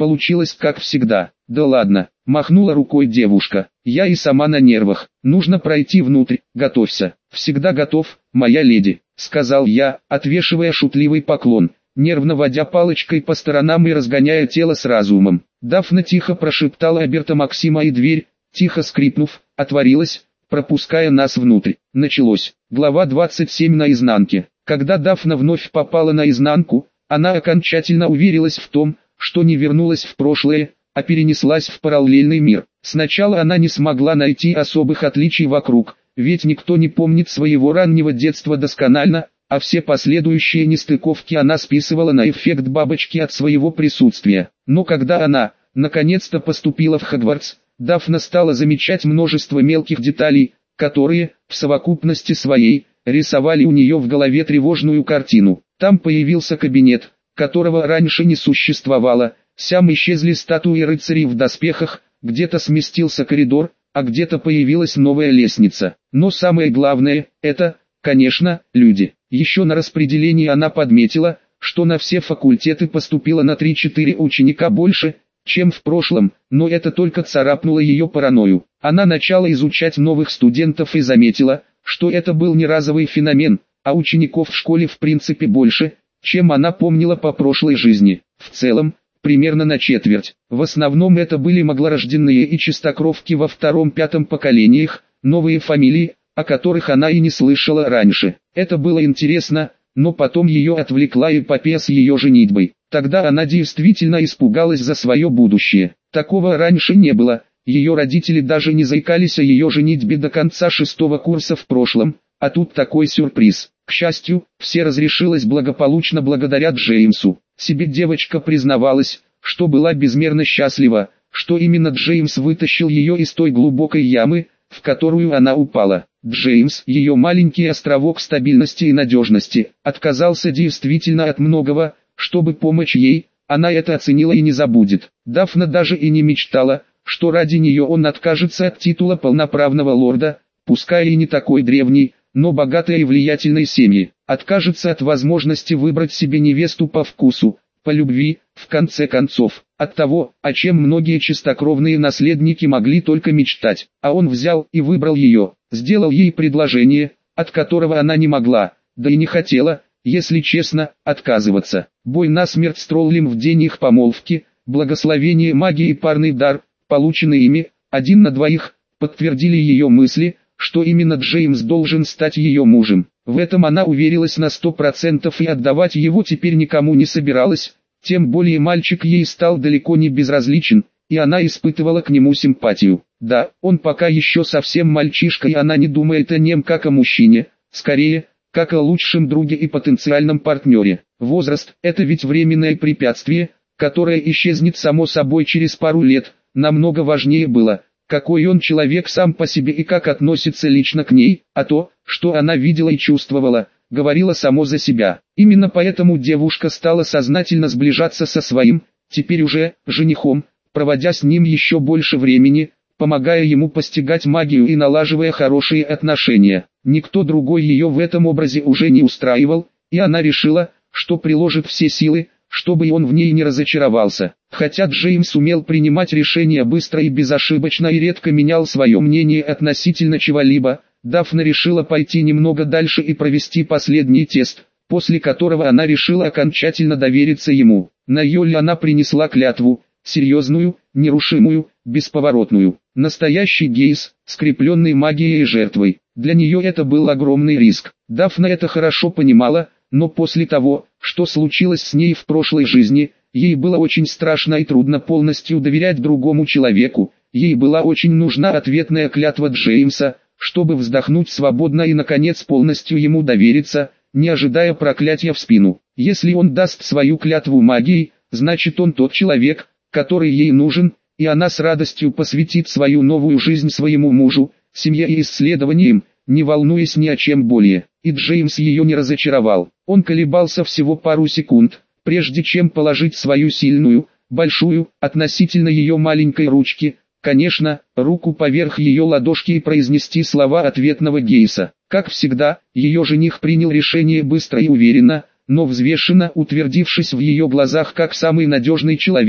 получилось как всегда. Да ладно, махнула рукой девушка, я и сама на нервах, нужно пройти внутрь, готовься. Всегда готов, моя леди, сказал я, отвешивая шутливый поклон, нервно водя палочкой по сторонам и разгоняя тело с разумом. Дафна тихо прошептала Аберта Максима, и дверь, тихо скрипнув, отворилась, пропуская нас внутрь. Началось. Глава 27 наизнанке. Когда Дафна вновь попала наизнанку, она окончательно уверилась в том, что не вернулась в прошлое, а перенеслась в параллельный мир. Сначала она не смогла найти особых отличий вокруг, ведь никто не помнит своего раннего детства досконально, а все последующие нестыковки она списывала на эффект бабочки от своего присутствия. Но когда она, наконец-то поступила в Хогвартс, Дафна стала замечать множество мелких деталей, которые, в совокупности своей, рисовали у нее в голове тревожную картину. Там появился кабинет, которого раньше не существовало, сям исчезли статуи рыцарей в доспехах, где-то сместился коридор, а где-то появилась новая лестница. Но самое главное, это, конечно, люди. Еще на распределении она подметила, что на все факультеты поступило на 3-4 ученика больше, чем в прошлом, но это только царапнуло ее паранойю. Она начала изучать новых студентов и заметила, что это был не разовый феномен, а учеников в школе в принципе больше, чем она помнила по прошлой жизни. В целом, примерно на четверть. В основном это были маглорожденные и чистокровки во втором-пятом поколениях, новые фамилии, о которых она и не слышала раньше. Это было интересно, но потом ее отвлекла эпопея с ее женитьбой. Тогда она действительно испугалась за свое будущее. Такого раньше не было, ее родители даже не заикались о ее женитьбе до конца 6-го курса в прошлом, а тут такой сюрприз. К счастью, все разрешилось благополучно благодаря Джеймсу. Себе девочка признавалась, что была безмерно счастлива, что именно Джеймс вытащил ее из той глубокой ямы, в которую она упала. Джеймс, ее маленький островок стабильности и надежности, отказался действительно от многого, чтобы помочь ей, она это оценила и не забудет. Дафна даже и не мечтала, что ради нее он откажется от титула полноправного лорда, пускай и не такой древний, но богатой и влиятельной семьи, откажется от возможности выбрать себе невесту по вкусу, по любви, в конце концов, от того, о чем многие чистокровные наследники могли только мечтать, а он взял и выбрал ее, сделал ей предложение, от которого она не могла, да и не хотела, если честно, отказываться. Бой насмерть с троллем в день их помолвки, благословение магии и парный дар, полученный ими, 1 на 2, подтвердили ее мысли, что именно Джеймс должен стать ее мужем. В этом она уверилась на 100% и отдавать его теперь никому не собиралась, тем более мальчик ей стал далеко не безразличен, и она испытывала к нему симпатию. Да, он пока еще совсем мальчишка, и она не думает о нем как о мужчине, скорее, как о лучшем друге и потенциальном партнере. Возраст – это ведь временное препятствие, которое исчезнет само собой через пару лет. Намного важнее было, какой он человек сам по себе и как относится лично к ней, а то, что она видела и чувствовала, говорило само за себя. Именно поэтому девушка стала сознательно сближаться со своим, теперь уже, женихом, проводя с ним еще больше времени, помогая ему постигать магию и налаживая хорошие отношения. Никто другой ее в этом образе уже не устраивал, и она решила, что приложит все силы, чтобы он в ней не разочаровался. Хотя Джеймс умел принимать решения быстро и безошибочно и редко менял свое мнение относительно чего-либо, Дафна решила пойти немного дальше и провести последний тест, после которого она решила окончательно довериться ему. На Йоле она принесла клятву, серьезную, нерушимую, бесповоротную. Настоящий Гейс, скрепленный магией и жертвой. Для нее это был огромный риск. Дафна это хорошо понимала, но после того, что случилось с ней в прошлой жизни, ей было очень страшно и трудно полностью доверять другому человеку. Ей была очень нужна ответная клятва Джеймса, чтобы вздохнуть свободно и наконец полностью ему довериться, не ожидая проклятия в спину. Если он даст свою клятву магией, значит он тот человек, который ей нужен, и она с радостью посвятит свою новую жизнь своему мужу, семье и исследованиям, не волнуясь ни о чем более. И Джеймс ее не разочаровал. Он колебался всего пару секунд, прежде чем положить свою сильную, большую, относительно ее маленькой ручки, конечно, руку поверх ее ладошки и произнести слова ответного Гейса. Как всегда, ее жених принял решение быстро и уверенно, но взвешенно, утвердившись в ее глазах как самый надежный человек,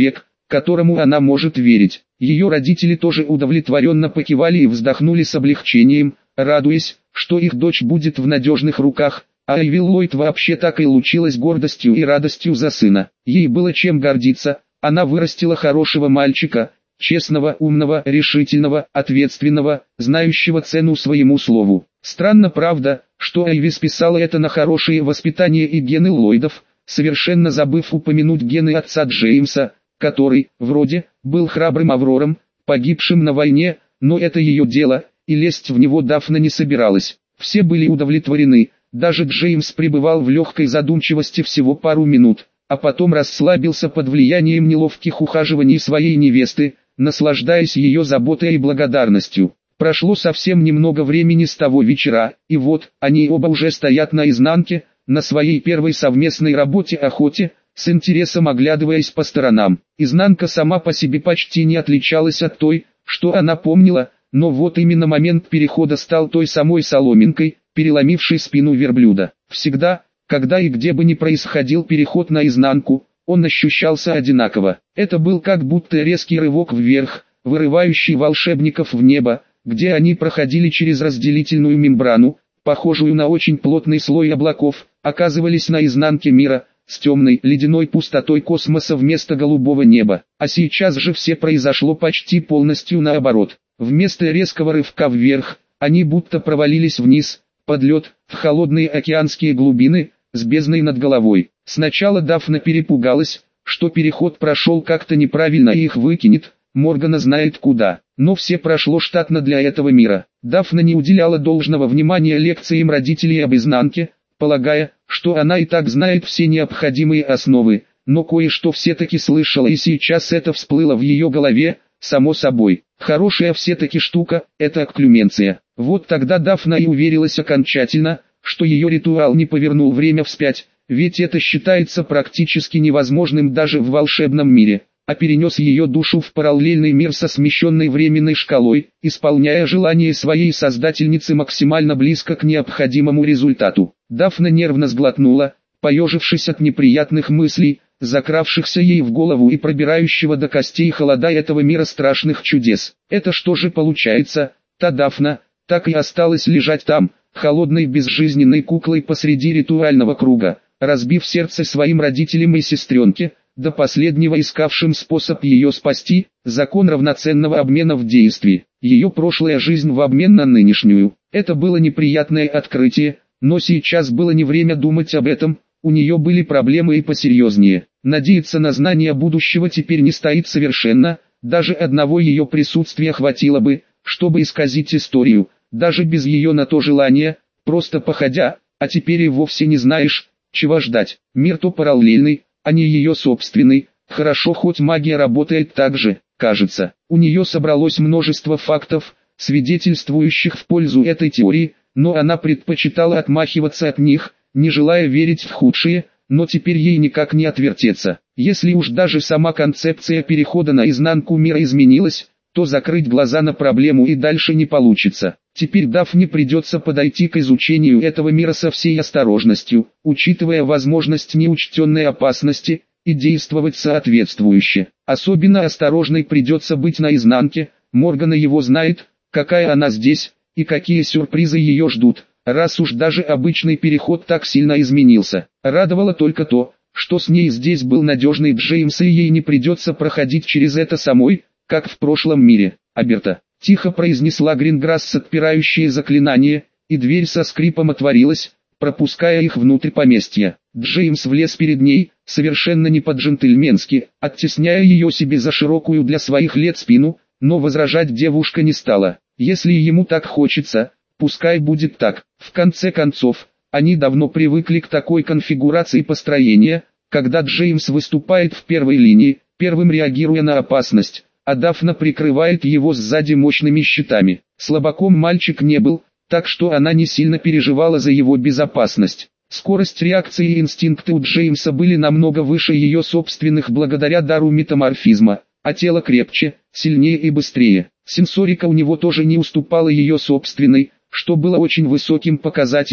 которому она может верить. Ее родители тоже удовлетворенно покивали и вздохнули с облегчением, радуясь, что их дочь будет в надежных руках, а Айви Ллойд вообще так и лучилась гордостью и радостью за сына. Ей было чем гордиться, она вырастила хорошего мальчика, честного, умного, решительного, ответственного, знающего цену своему слову. Странно, правда, что Айви списала это на хорошее воспитание и гены Ллойдов, совершенно забыв упомянуть гены отца Джеймса, который, вроде, был храбрым Аврором, погибшим на войне, но это ее дело, и лезть в него Дафна не собиралась. Все были удовлетворены, даже Джеймс пребывал в легкой задумчивости всего пару минут, а потом расслабился под влиянием неловких ухаживаний своей невесты, наслаждаясь ее заботой и благодарностью. Прошло совсем немного времени с того вечера, и вот, они оба уже стоят на изнанке, на своей первой совместной работе-охоте, с интересом оглядываясь по сторонам. Изнанка сама по себе почти не отличалась от той, что она помнила, но вот именно момент перехода стал той самой соломинкой, переломившей спину верблюда. Всегда, когда и где бы ни происходил переход на изнанку, он ощущался одинаково. Это был как будто резкий рывок вверх, вырывающий волшебников в небо, где они проходили через разделительную мембрану, похожую на очень плотный слой облаков, оказывались на изнанке мира, с темной ледяной пустотой космоса вместо голубого неба. А сейчас же все произошло почти полностью наоборот. Вместо резкого рывка вверх, они будто провалились вниз, под лед, в холодные океанские глубины, с бездной над головой. Сначала Дафна перепугалась, что переход прошел как-то неправильно и их выкинет, Моргана знает куда. Но все прошло штатно для этого мира. Дафна не уделяла должного внимания лекциям родителей об изнанке, полагая, что она и так знает все необходимые основы, но кое-что все-таки слышала и сейчас это всплыло в ее голове, само собой. Хорошая все-таки штука, это окклюменция. Вот тогда Дафна и уверилась окончательно, что ее ритуал не повернул время вспять, ведь это считается практически невозможным даже в волшебном мире, а перенес ее душу в параллельный мир со смещенной временной шкалой, исполняя желание своей создательницы максимально близко к необходимому результату. Дафна нервно сглотнула, поежившись от неприятных мыслей, закравшихся ей в голову и пробирающего до костей холода этого мира страшных чудес. Это что же получается, та Дафна, так и осталась лежать там, холодной безжизненной куклой посреди ритуального круга, разбив сердце своим родителям и сестренке, до последнего искавшим способ ее спасти, закон равноценного обмена в действии, ее прошлая жизнь в обмен на нынешнюю. Это было неприятное открытие, но сейчас было не время думать об этом, у нее были проблемы и посерьезнее. Надеяться на знания будущего теперь не стоит совершенно, даже одного ее присутствия хватило бы, чтобы исказить историю, даже без ее на то желания, просто походя, а теперь и вовсе не знаешь, чего ждать. Мир то параллельный, а не ее собственный. Хорошо, хоть магия работает так же, кажется. У нее собралось множество фактов, свидетельствующих в пользу этой теории, но она предпочитала отмахиваться от них, не желая верить в худшее, но теперь ей никак не отвертеться. Если уж даже сама концепция перехода на изнанку мира изменилась, то закрыть глаза на проблему и дальше не получится. Теперь Дафне придется подойти к изучению этого мира со всей осторожностью, учитывая возможность неучтенной опасности, и действовать соответствующе. Особенно осторожной придется быть на изнанке, Моргана его знает, какая она здесь, и какие сюрпризы ее ждут, раз уж даже обычный переход так сильно изменился. Радовало только то, что с ней здесь был надежный Джеймс и ей не придется проходить через это самой, как в прошлом мире. «Аберта», — тихо произнесла Гринграсс отпирающее заклинание, и дверь со скрипом отворилась, пропуская их внутрь поместья. Джеймс влез перед ней, совершенно не по-джентльменски, оттесняя ее себе за широкую для своих лет спину, но возражать девушка не стала. Если ему так хочется, пускай будет так. В конце концов, они давно привыкли к такой конфигурации построения, когда Джеймс выступает в первой линии, первым реагируя на опасность, а Дафна прикрывает его сзади мощными щитами. Слабаком мальчик не был, так что она не сильно переживала за его безопасность. Скорость реакции и инстинкты у Джеймса были намного выше ее собственных благодаря дару метаморфизма, а тело крепче, сильнее и быстрее. Сенсорика у него тоже не уступала ее собственной, что было очень высоким показателем,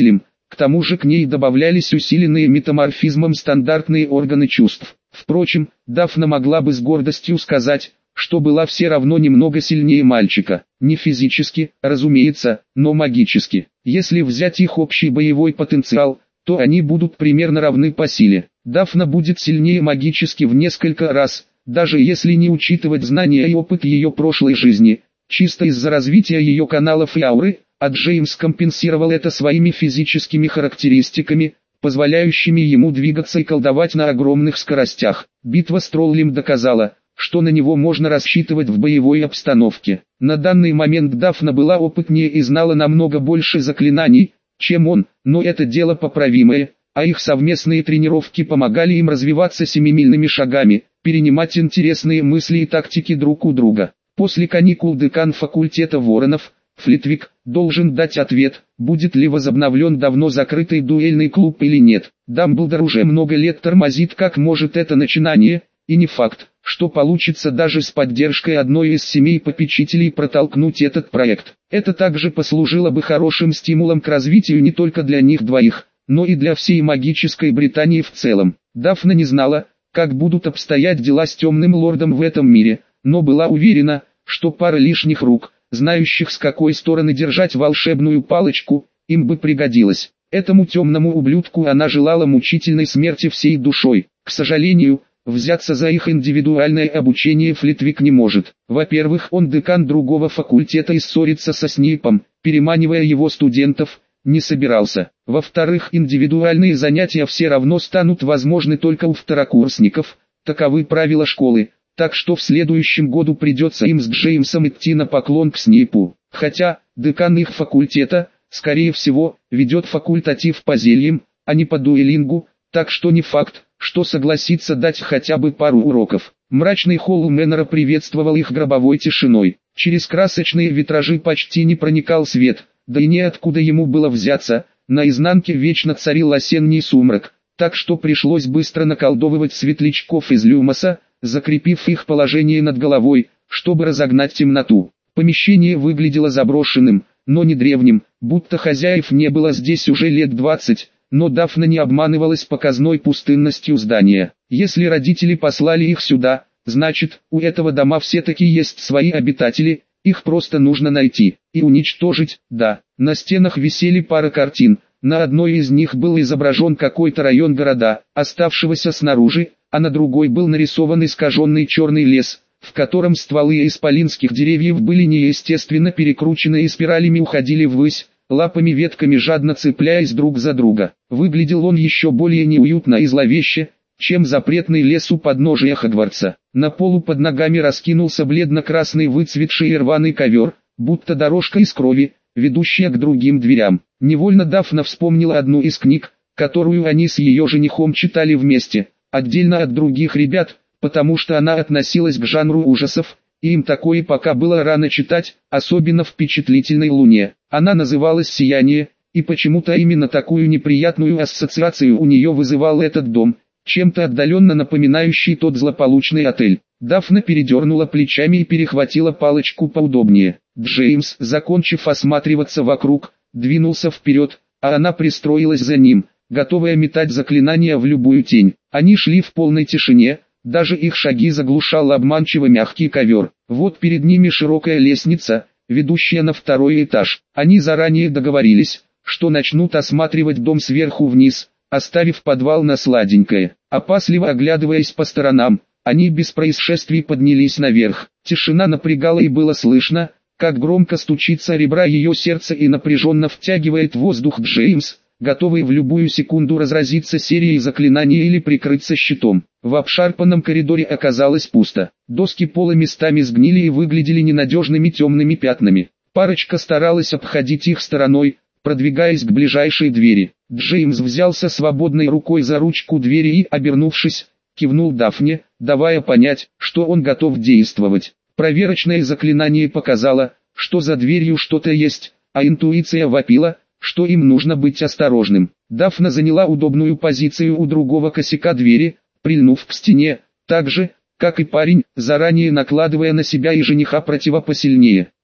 К тому же к ней добавлялись усиленные метаморфизмом стандартные органы чувств. Впрочем, Дафна могла бы с гордостью сказать, что была все равно немного сильнее мальчика. Не физически, разумеется, но магически. Если взять их общий боевой потенциал, то они будут примерно равны по силе. Дафна будет сильнее магически в несколько раз, даже если не учитывать знания и опыт ее прошлой жизни, чисто из-за развития ее каналов и ауры, а Джеймс компенсировал это своими физическими характеристиками, позволяющими ему двигаться и колдовать на огромных скоростях. Битва с троллем доказала, что на него можно рассчитывать в боевой обстановке. На данный момент Дафна была опытнее и знала намного больше заклинаний, чем он, но это дело поправимое, а их совместные тренировки помогали им развиваться семимильными шагами, перенимать интересные мысли и тактики друг у друга. После каникул декан факультета Воронов, Флитвик, должен дать ответ, будет ли возобновлен давно закрытый дуэльный клуб или нет. Дамблдор уже много лет тормозит как может это начинание, и не факт, что получится даже с поддержкой одной из семей попечителей протолкнуть этот проект. Это также послужило бы хорошим стимулом к развитию не только для них двоих, но и для всей магической Британии в целом. Дафна не знала, как будут обстоять дела с темным лордом в этом мире, но была уверена, что пара лишних рук, знающих с какой стороны держать волшебную палочку, им бы пригодилась. Этому темному ублюдку она желала мучительной смерти всей душой. К сожалению, взяться за их индивидуальное обучение Флитвик не может. Во-первых, он декан другого факультета и ссориться со Снейпом, переманивая его студентов, не собирался. Во-вторых, индивидуальные занятия все равно станут возможны только у второкурсников, таковы правила школы. Так что в следующем году придется им с Джеймсом идти на поклон к Снейпу. Хотя, декан их факультета, скорее всего, ведет факультатив по зельям, а не по дуэлингу, так что не факт, что согласится дать хотя бы пару уроков. Мрачный холл Мэннера приветствовал их гробовой тишиной. Через красочные витражи почти не проникал свет, да и неоткуда ему было взяться, на изнанке вечно царил осенний сумрак, так что пришлось быстро наколдовывать светлячков из люмоса, закрепив их положение над головой, чтобы разогнать темноту. Помещение выглядело заброшенным, но не древним, будто хозяев не было здесь уже лет 20, но Дафна не обманывалась показной пустынностью здания. Если родители послали их сюда, значит, у этого дома все-таки есть свои обитатели, их просто нужно найти и уничтожить. Да, на стенах висели пара картин, на одной из них был изображен какой-то район города, оставшегося снаружи, а на другой был нарисован искаженный черный лес, в котором стволы исполинских деревьев были неестественно перекручены и спиралями уходили ввысь, лапами ветками жадно цепляясь друг за друга. Выглядел он еще более неуютно и зловеще, чем запретный лес у подножия Хогвартса. На полу под ногами раскинулся бледно-красный выцветший и рваный ковер, будто дорожка из крови, ведущая к другим дверям. Невольно Дафна вспомнила одну из книг, которую они с ее женихом читали вместе, отдельно от других ребят, потому что она относилась к жанру ужасов, и им такое пока было рано читать, особенно впечатлительной луне. Она называлась «Сияние», и почему-то именно такую неприятную ассоциацию у нее вызывал этот дом, чем-то отдаленно напоминающий тот злополучный отель. Дафна передернула плечами и перехватила палочку поудобнее. Джеймс, закончив осматриваться вокруг, двинулся вперед, а она пристроилась за ним, готовая метать заклинания в любую тень. Они шли в полной тишине, даже их шаги заглушал обманчиво мягкий ковер. Вот перед ними широкая лестница, ведущая на второй этаж. Они заранее договорились, что начнут осматривать дом сверху вниз, оставив подвал на сладенькое. Опасливо оглядываясь по сторонам, они без происшествий поднялись наверх. Тишина напрягала и было слышно, как громко стучится ребра ее сердца и напряженно втягивает воздух Джеймс, готовый в любую секунду разразиться серией заклинаний или прикрыться щитом. В обшарпанном коридоре оказалось пусто. Доски пола местами сгнили и выглядели ненадежными темными пятнами. Парочка старалась обходить их стороной, продвигаясь к ближайшей двери. Джеймс взялся свободной рукой за ручку двери и, обернувшись, кивнул Дафне, давая понять, что он готов действовать. Проверочное заклинание показало, что за дверью что-то есть, а интуиция вопила, что им нужно быть осторожным. Дафна заняла удобную позицию у другого косяка двери, прильнув к стене, так же, как и парень, заранее накладывая на себя и жениха противопосильнее.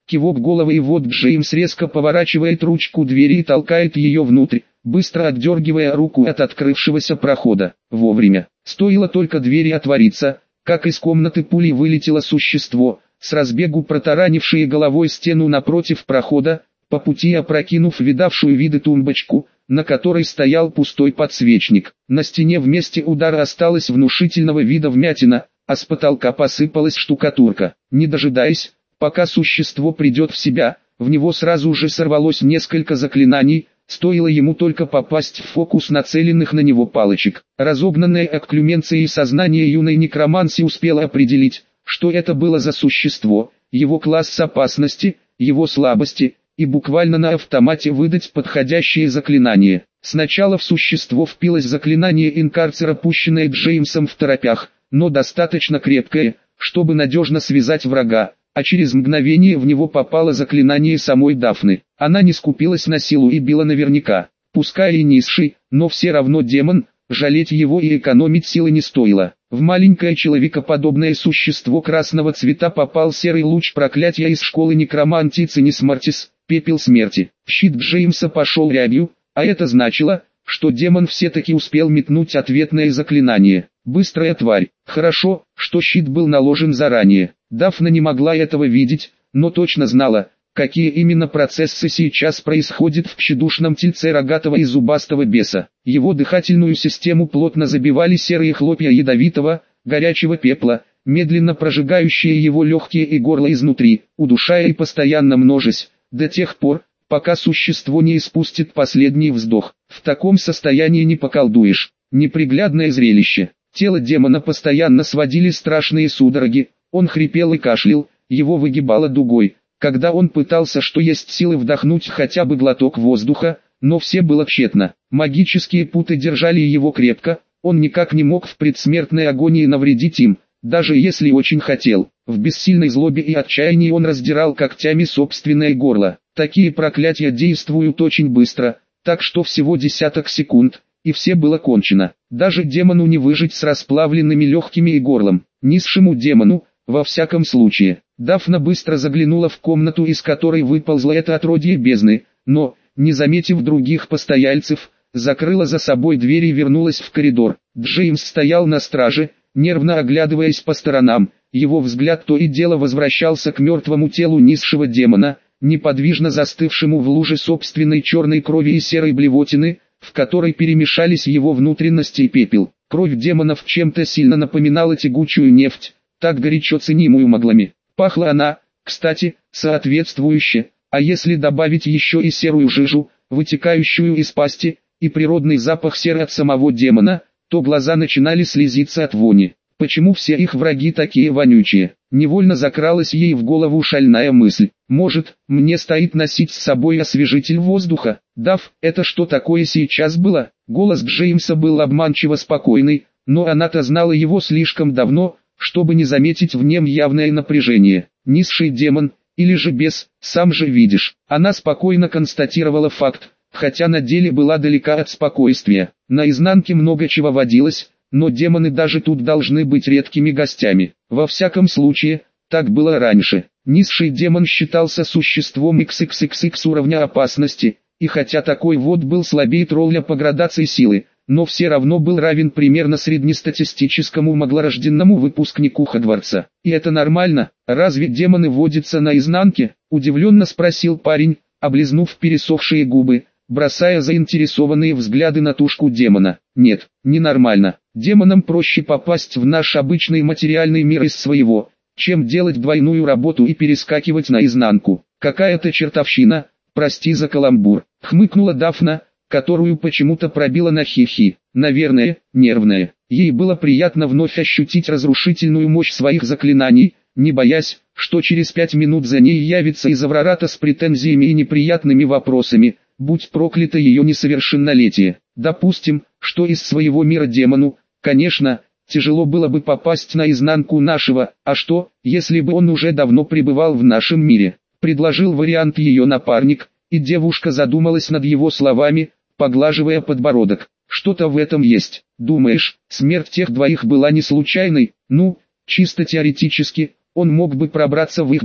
кивок головы, и вот Джеймс резко поворачивает ручку двери и толкает ее внутрь, быстро отдергивая руку от открывшегося прохода. Вовремя. Стоило только двери отвориться, как из комнаты пулей вылетело существо, с разбегу протаранившее головой стену напротив прохода, по пути опрокинув видавшую виды тумбочку, на которой стоял пустой подсвечник. На стене в месте удара осталась внушительного вида вмятина, а с потолка посыпалась штукатурка. Не дожидаясь, пока существо придет в себя, в него сразу же сорвалось несколько заклинаний, стоило ему только попасть в фокус нацеленных на него палочек. Разогнанное окклюменцией сознание юной некроманси успело определить, что это было за существо, его класс опасности, его слабости, и буквально на автомате выдать подходящее заклинание. Сначала в существо впилось заклинание инкарцера, пущенное Джеймсом второпях, но достаточно крепкое, чтобы надежно связать врага, а через мгновение в него попало заклинание самой Дафны. Она не скупилась на силу и била наверняка, пускай и низший, но все равно демон, жалеть его и экономить силы не стоило. В маленькое человекоподобное существо красного цвета попал серый луч проклятия из школы некромантии Цинис Мартис, пепел смерти. Щит Джеймса пошел рябью, а это значило, что демон все-таки успел метнуть ответное заклинание. Быстрая тварь. Хорошо, что щит был наложен заранее. Дафна не могла этого видеть, но точно знала, какие именно процессы сейчас происходят в тщедушном тельце рогатого и зубастого беса. Его дыхательную систему плотно забивали серые хлопья ядовитого, горячего пепла, медленно прожигающие его легкие и горло изнутри, удушая и постоянно множась, до тех пор, пока существо не испустит последний вздох. В таком состоянии не поколдуешь. Неприглядное зрелище. Тело демона постоянно сводили страшные судороги, он хрипел и кашлял, его выгибало дугой, когда он пытался что есть силы вдохнуть хотя бы глоток воздуха, но все было тщетно. Магические путы держали его крепко, он никак не мог в предсмертной агонии навредить им, даже если очень хотел. В бессильной злобе и отчаянии он раздирал когтями собственное горло. Такие проклятия действуют очень быстро, так что всего десяток секунд, и все было кончено. Даже демону не выжить с расплавленными легкими и горлом. Низшему демону, во всяком случае. Дафна быстро заглянула в комнату, из которой выползло это отродье бездны, но, не заметив других постояльцев, закрыла за собой дверь и вернулась в коридор. Джеймс стоял на страже, нервно оглядываясь по сторонам, его взгляд то и дело возвращался к мертвому телу низшего демона, неподвижно застывшему в луже собственной черной крови и серой блевотины, в которой перемешались его внутренности и пепел. Кровь демонов чем-то сильно напоминала тягучую нефть, так горячо ценимую маглами. Пахла она, кстати, соответствующе, а если добавить еще и серую жижу, вытекающую из пасти, и природный запах серы от самого демона, то глаза начинали слезиться от вони. Почему все их враги такие вонючие? Невольно закралась ей в голову шальная мысль. Может, мне стоит носить с собой освежитель воздуха? Дав, это что такое сейчас было? Голос Джеймса был обманчиво спокойный, но она-то знала его слишком давно, чтобы не заметить в нем явное напряжение. Низший демон, или же бес, сам же видишь. Она спокойно констатировала факт, хотя на деле была далека от спокойствия. На изнанке много чего водилось, но демоны даже тут должны быть редкими гостями. Во всяком случае, так было раньше. Низший демон считался существом XXX уровня опасности, и хотя такой вот был слабее тролля по градации силы, но все равно был равен примерно среднестатистическому маглорожденному выпускнику Хогвартса. И это нормально? Разве демоны водятся на изнанке? Удивленно спросил парень, облизнув пересохшие губы, бросая заинтересованные взгляды на тушку демона. Нет, ненормально. Демонам проще попасть в наш обычный материальный мир из своего, чем делать двойную работу и перескакивать наизнанку. Какая-то чертовщина, прости за каламбур. Хмыкнула Дафна, которую почему-то пробила на хихи. Наверное, нервная. Ей было приятно вновь ощутить разрушительную мощь своих заклинаний, не боясь, что через 5 минут за ней явится из Аврората с претензиями и неприятными вопросами, будь проклято ее несовершеннолетие. Допустим, что из своего мира демону, конечно, тяжело было бы попасть на изнанку нашего, а что, если бы он уже давно пребывал в нашем мире? Предложил вариант ее напарник, и девушка задумалась над его словами, поглаживая подбородок. Что-то в этом есть. Думаешь, смерть тех двоих была не случайной? Ну, чисто теоретически, он мог бы пробраться в их дом,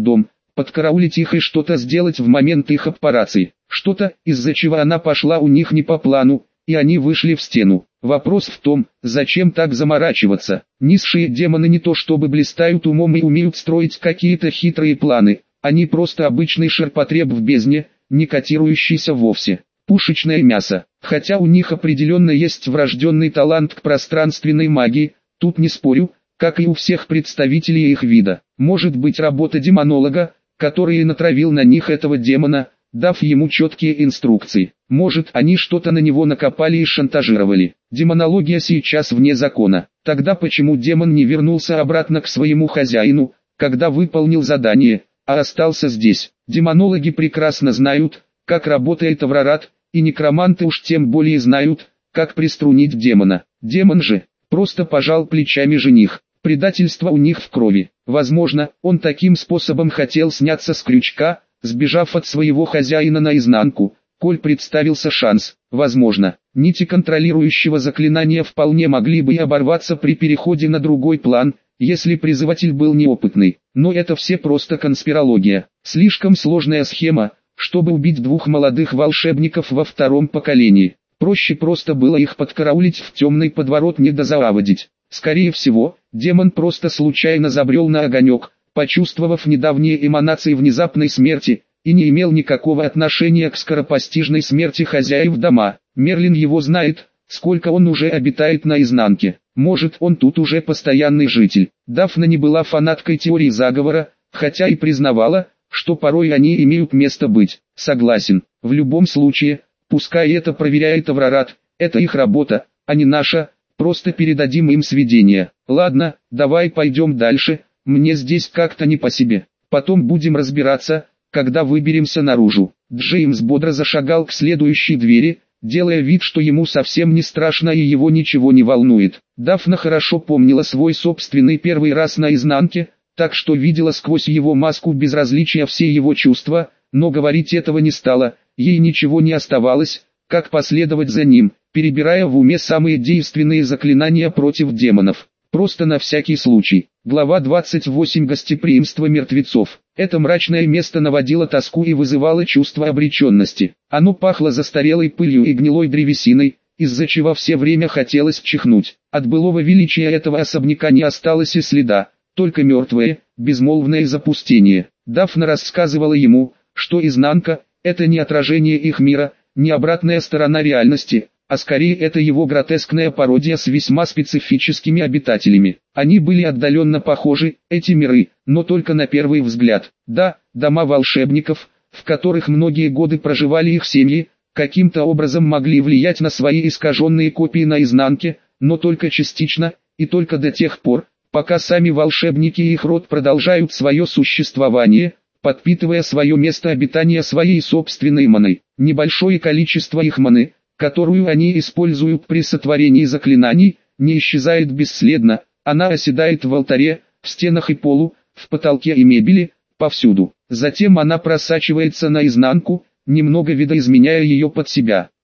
подкараулить их и что-то сделать в момент их аппарации. Что-то, из-за чего она пошла у них не по плану, и они вышли в стену. Вопрос в том, зачем так заморачиваться. Низшие демоны не то чтобы блистают умом и умеют строить какие-то хитрые планы, они просто обычный ширпотреб в бездне, не котирующийся вовсе. Пушечное мясо. Хотя у них определенно есть врожденный талант к пространственной магии, тут не спорю, как и у всех представителей их вида. Может быть, работа демонолога, который и натравил на них этого демона, дав ему четкие инструкции. Может, они что-то на него накопали и шантажировали. Демонология сейчас вне закона. Тогда почему демон не вернулся обратно к своему хозяину, когда выполнил задание, а остался здесь? Демонологи прекрасно знают, как работает Аврорат, и некроманты уж тем более знают, как приструнить демона. Демон же просто пожал плечами жених. Предательство у них в крови. Возможно, он таким способом хотел сняться с крючка, сбежав от своего хозяина наизнанку, коль представился шанс. Возможно, нити контролирующего заклинания вполне могли бы и оборваться при переходе на другой план, если призыватель был неопытный. Но это все просто конспирология. Слишком сложная схема, чтобы убить двух молодых волшебников во втором поколении. Проще просто было их подкараулить в темный подворот, не дозаводить. Скорее всего, демон просто случайно забрел на огонек, почувствовав недавние эманации внезапной смерти, и не имел никакого отношения к скоропостижной смерти хозяев дома. Мерлин его знает, сколько он уже обитает на изнанке. Может, он тут уже постоянный житель. Дафна не была фанаткой теории заговора, хотя и признавала, что порой они имеют место быть. Согласен, в любом случае, пускай это проверяет Аврорат, это их работа, а не наша. Просто передадим им сведения. Ладно, давай пойдем дальше, мне здесь как-то не по себе. Потом будем разбираться, когда выберемся наружу. Джеймс бодро зашагал к следующей двери, делая вид, что ему совсем не страшно и его ничего не волнует. Дафна хорошо помнила свой собственный первый раз на изнанке, так что видела сквозь его маску безразличия все его чувства, но говорить этого не стала, ей ничего не оставалось, как последовать за ним, перебирая в уме самые действенные заклинания против демонов. Просто на всякий случай. Глава 28. Гостеприимство мертвецов. Это мрачное место наводило тоску и вызывало чувство обреченности. Оно пахло застарелой пылью и гнилой древесиной, из-за чего все время хотелось чихнуть. От былого величия этого особняка не осталось и следа, только мертвое, безмолвное запустение. Дафна рассказывала ему, что изнанка – это не отражение их мира, не обратная сторона реальности, а скорее это его гротескная пародия с весьма специфическими обитателями. Они были отдаленно похожи, эти миры, но только на первый взгляд. Да, дома волшебников, в которых многие годы проживали их семьи, каким-то образом могли влиять на свои искаженные копии на изнанке, но только частично, и только до тех пор, пока сами волшебники и их род продолжают свое существование, подпитывая свое место обитания своей собственной маной. Небольшое количество их маны, которую они используют при сотворении заклинаний, не исчезает бесследно, она оседает в алтаре, в стенах и полу, в потолке и мебели, повсюду. Затем она просачивается наизнанку, немного видоизменяя ее под себя.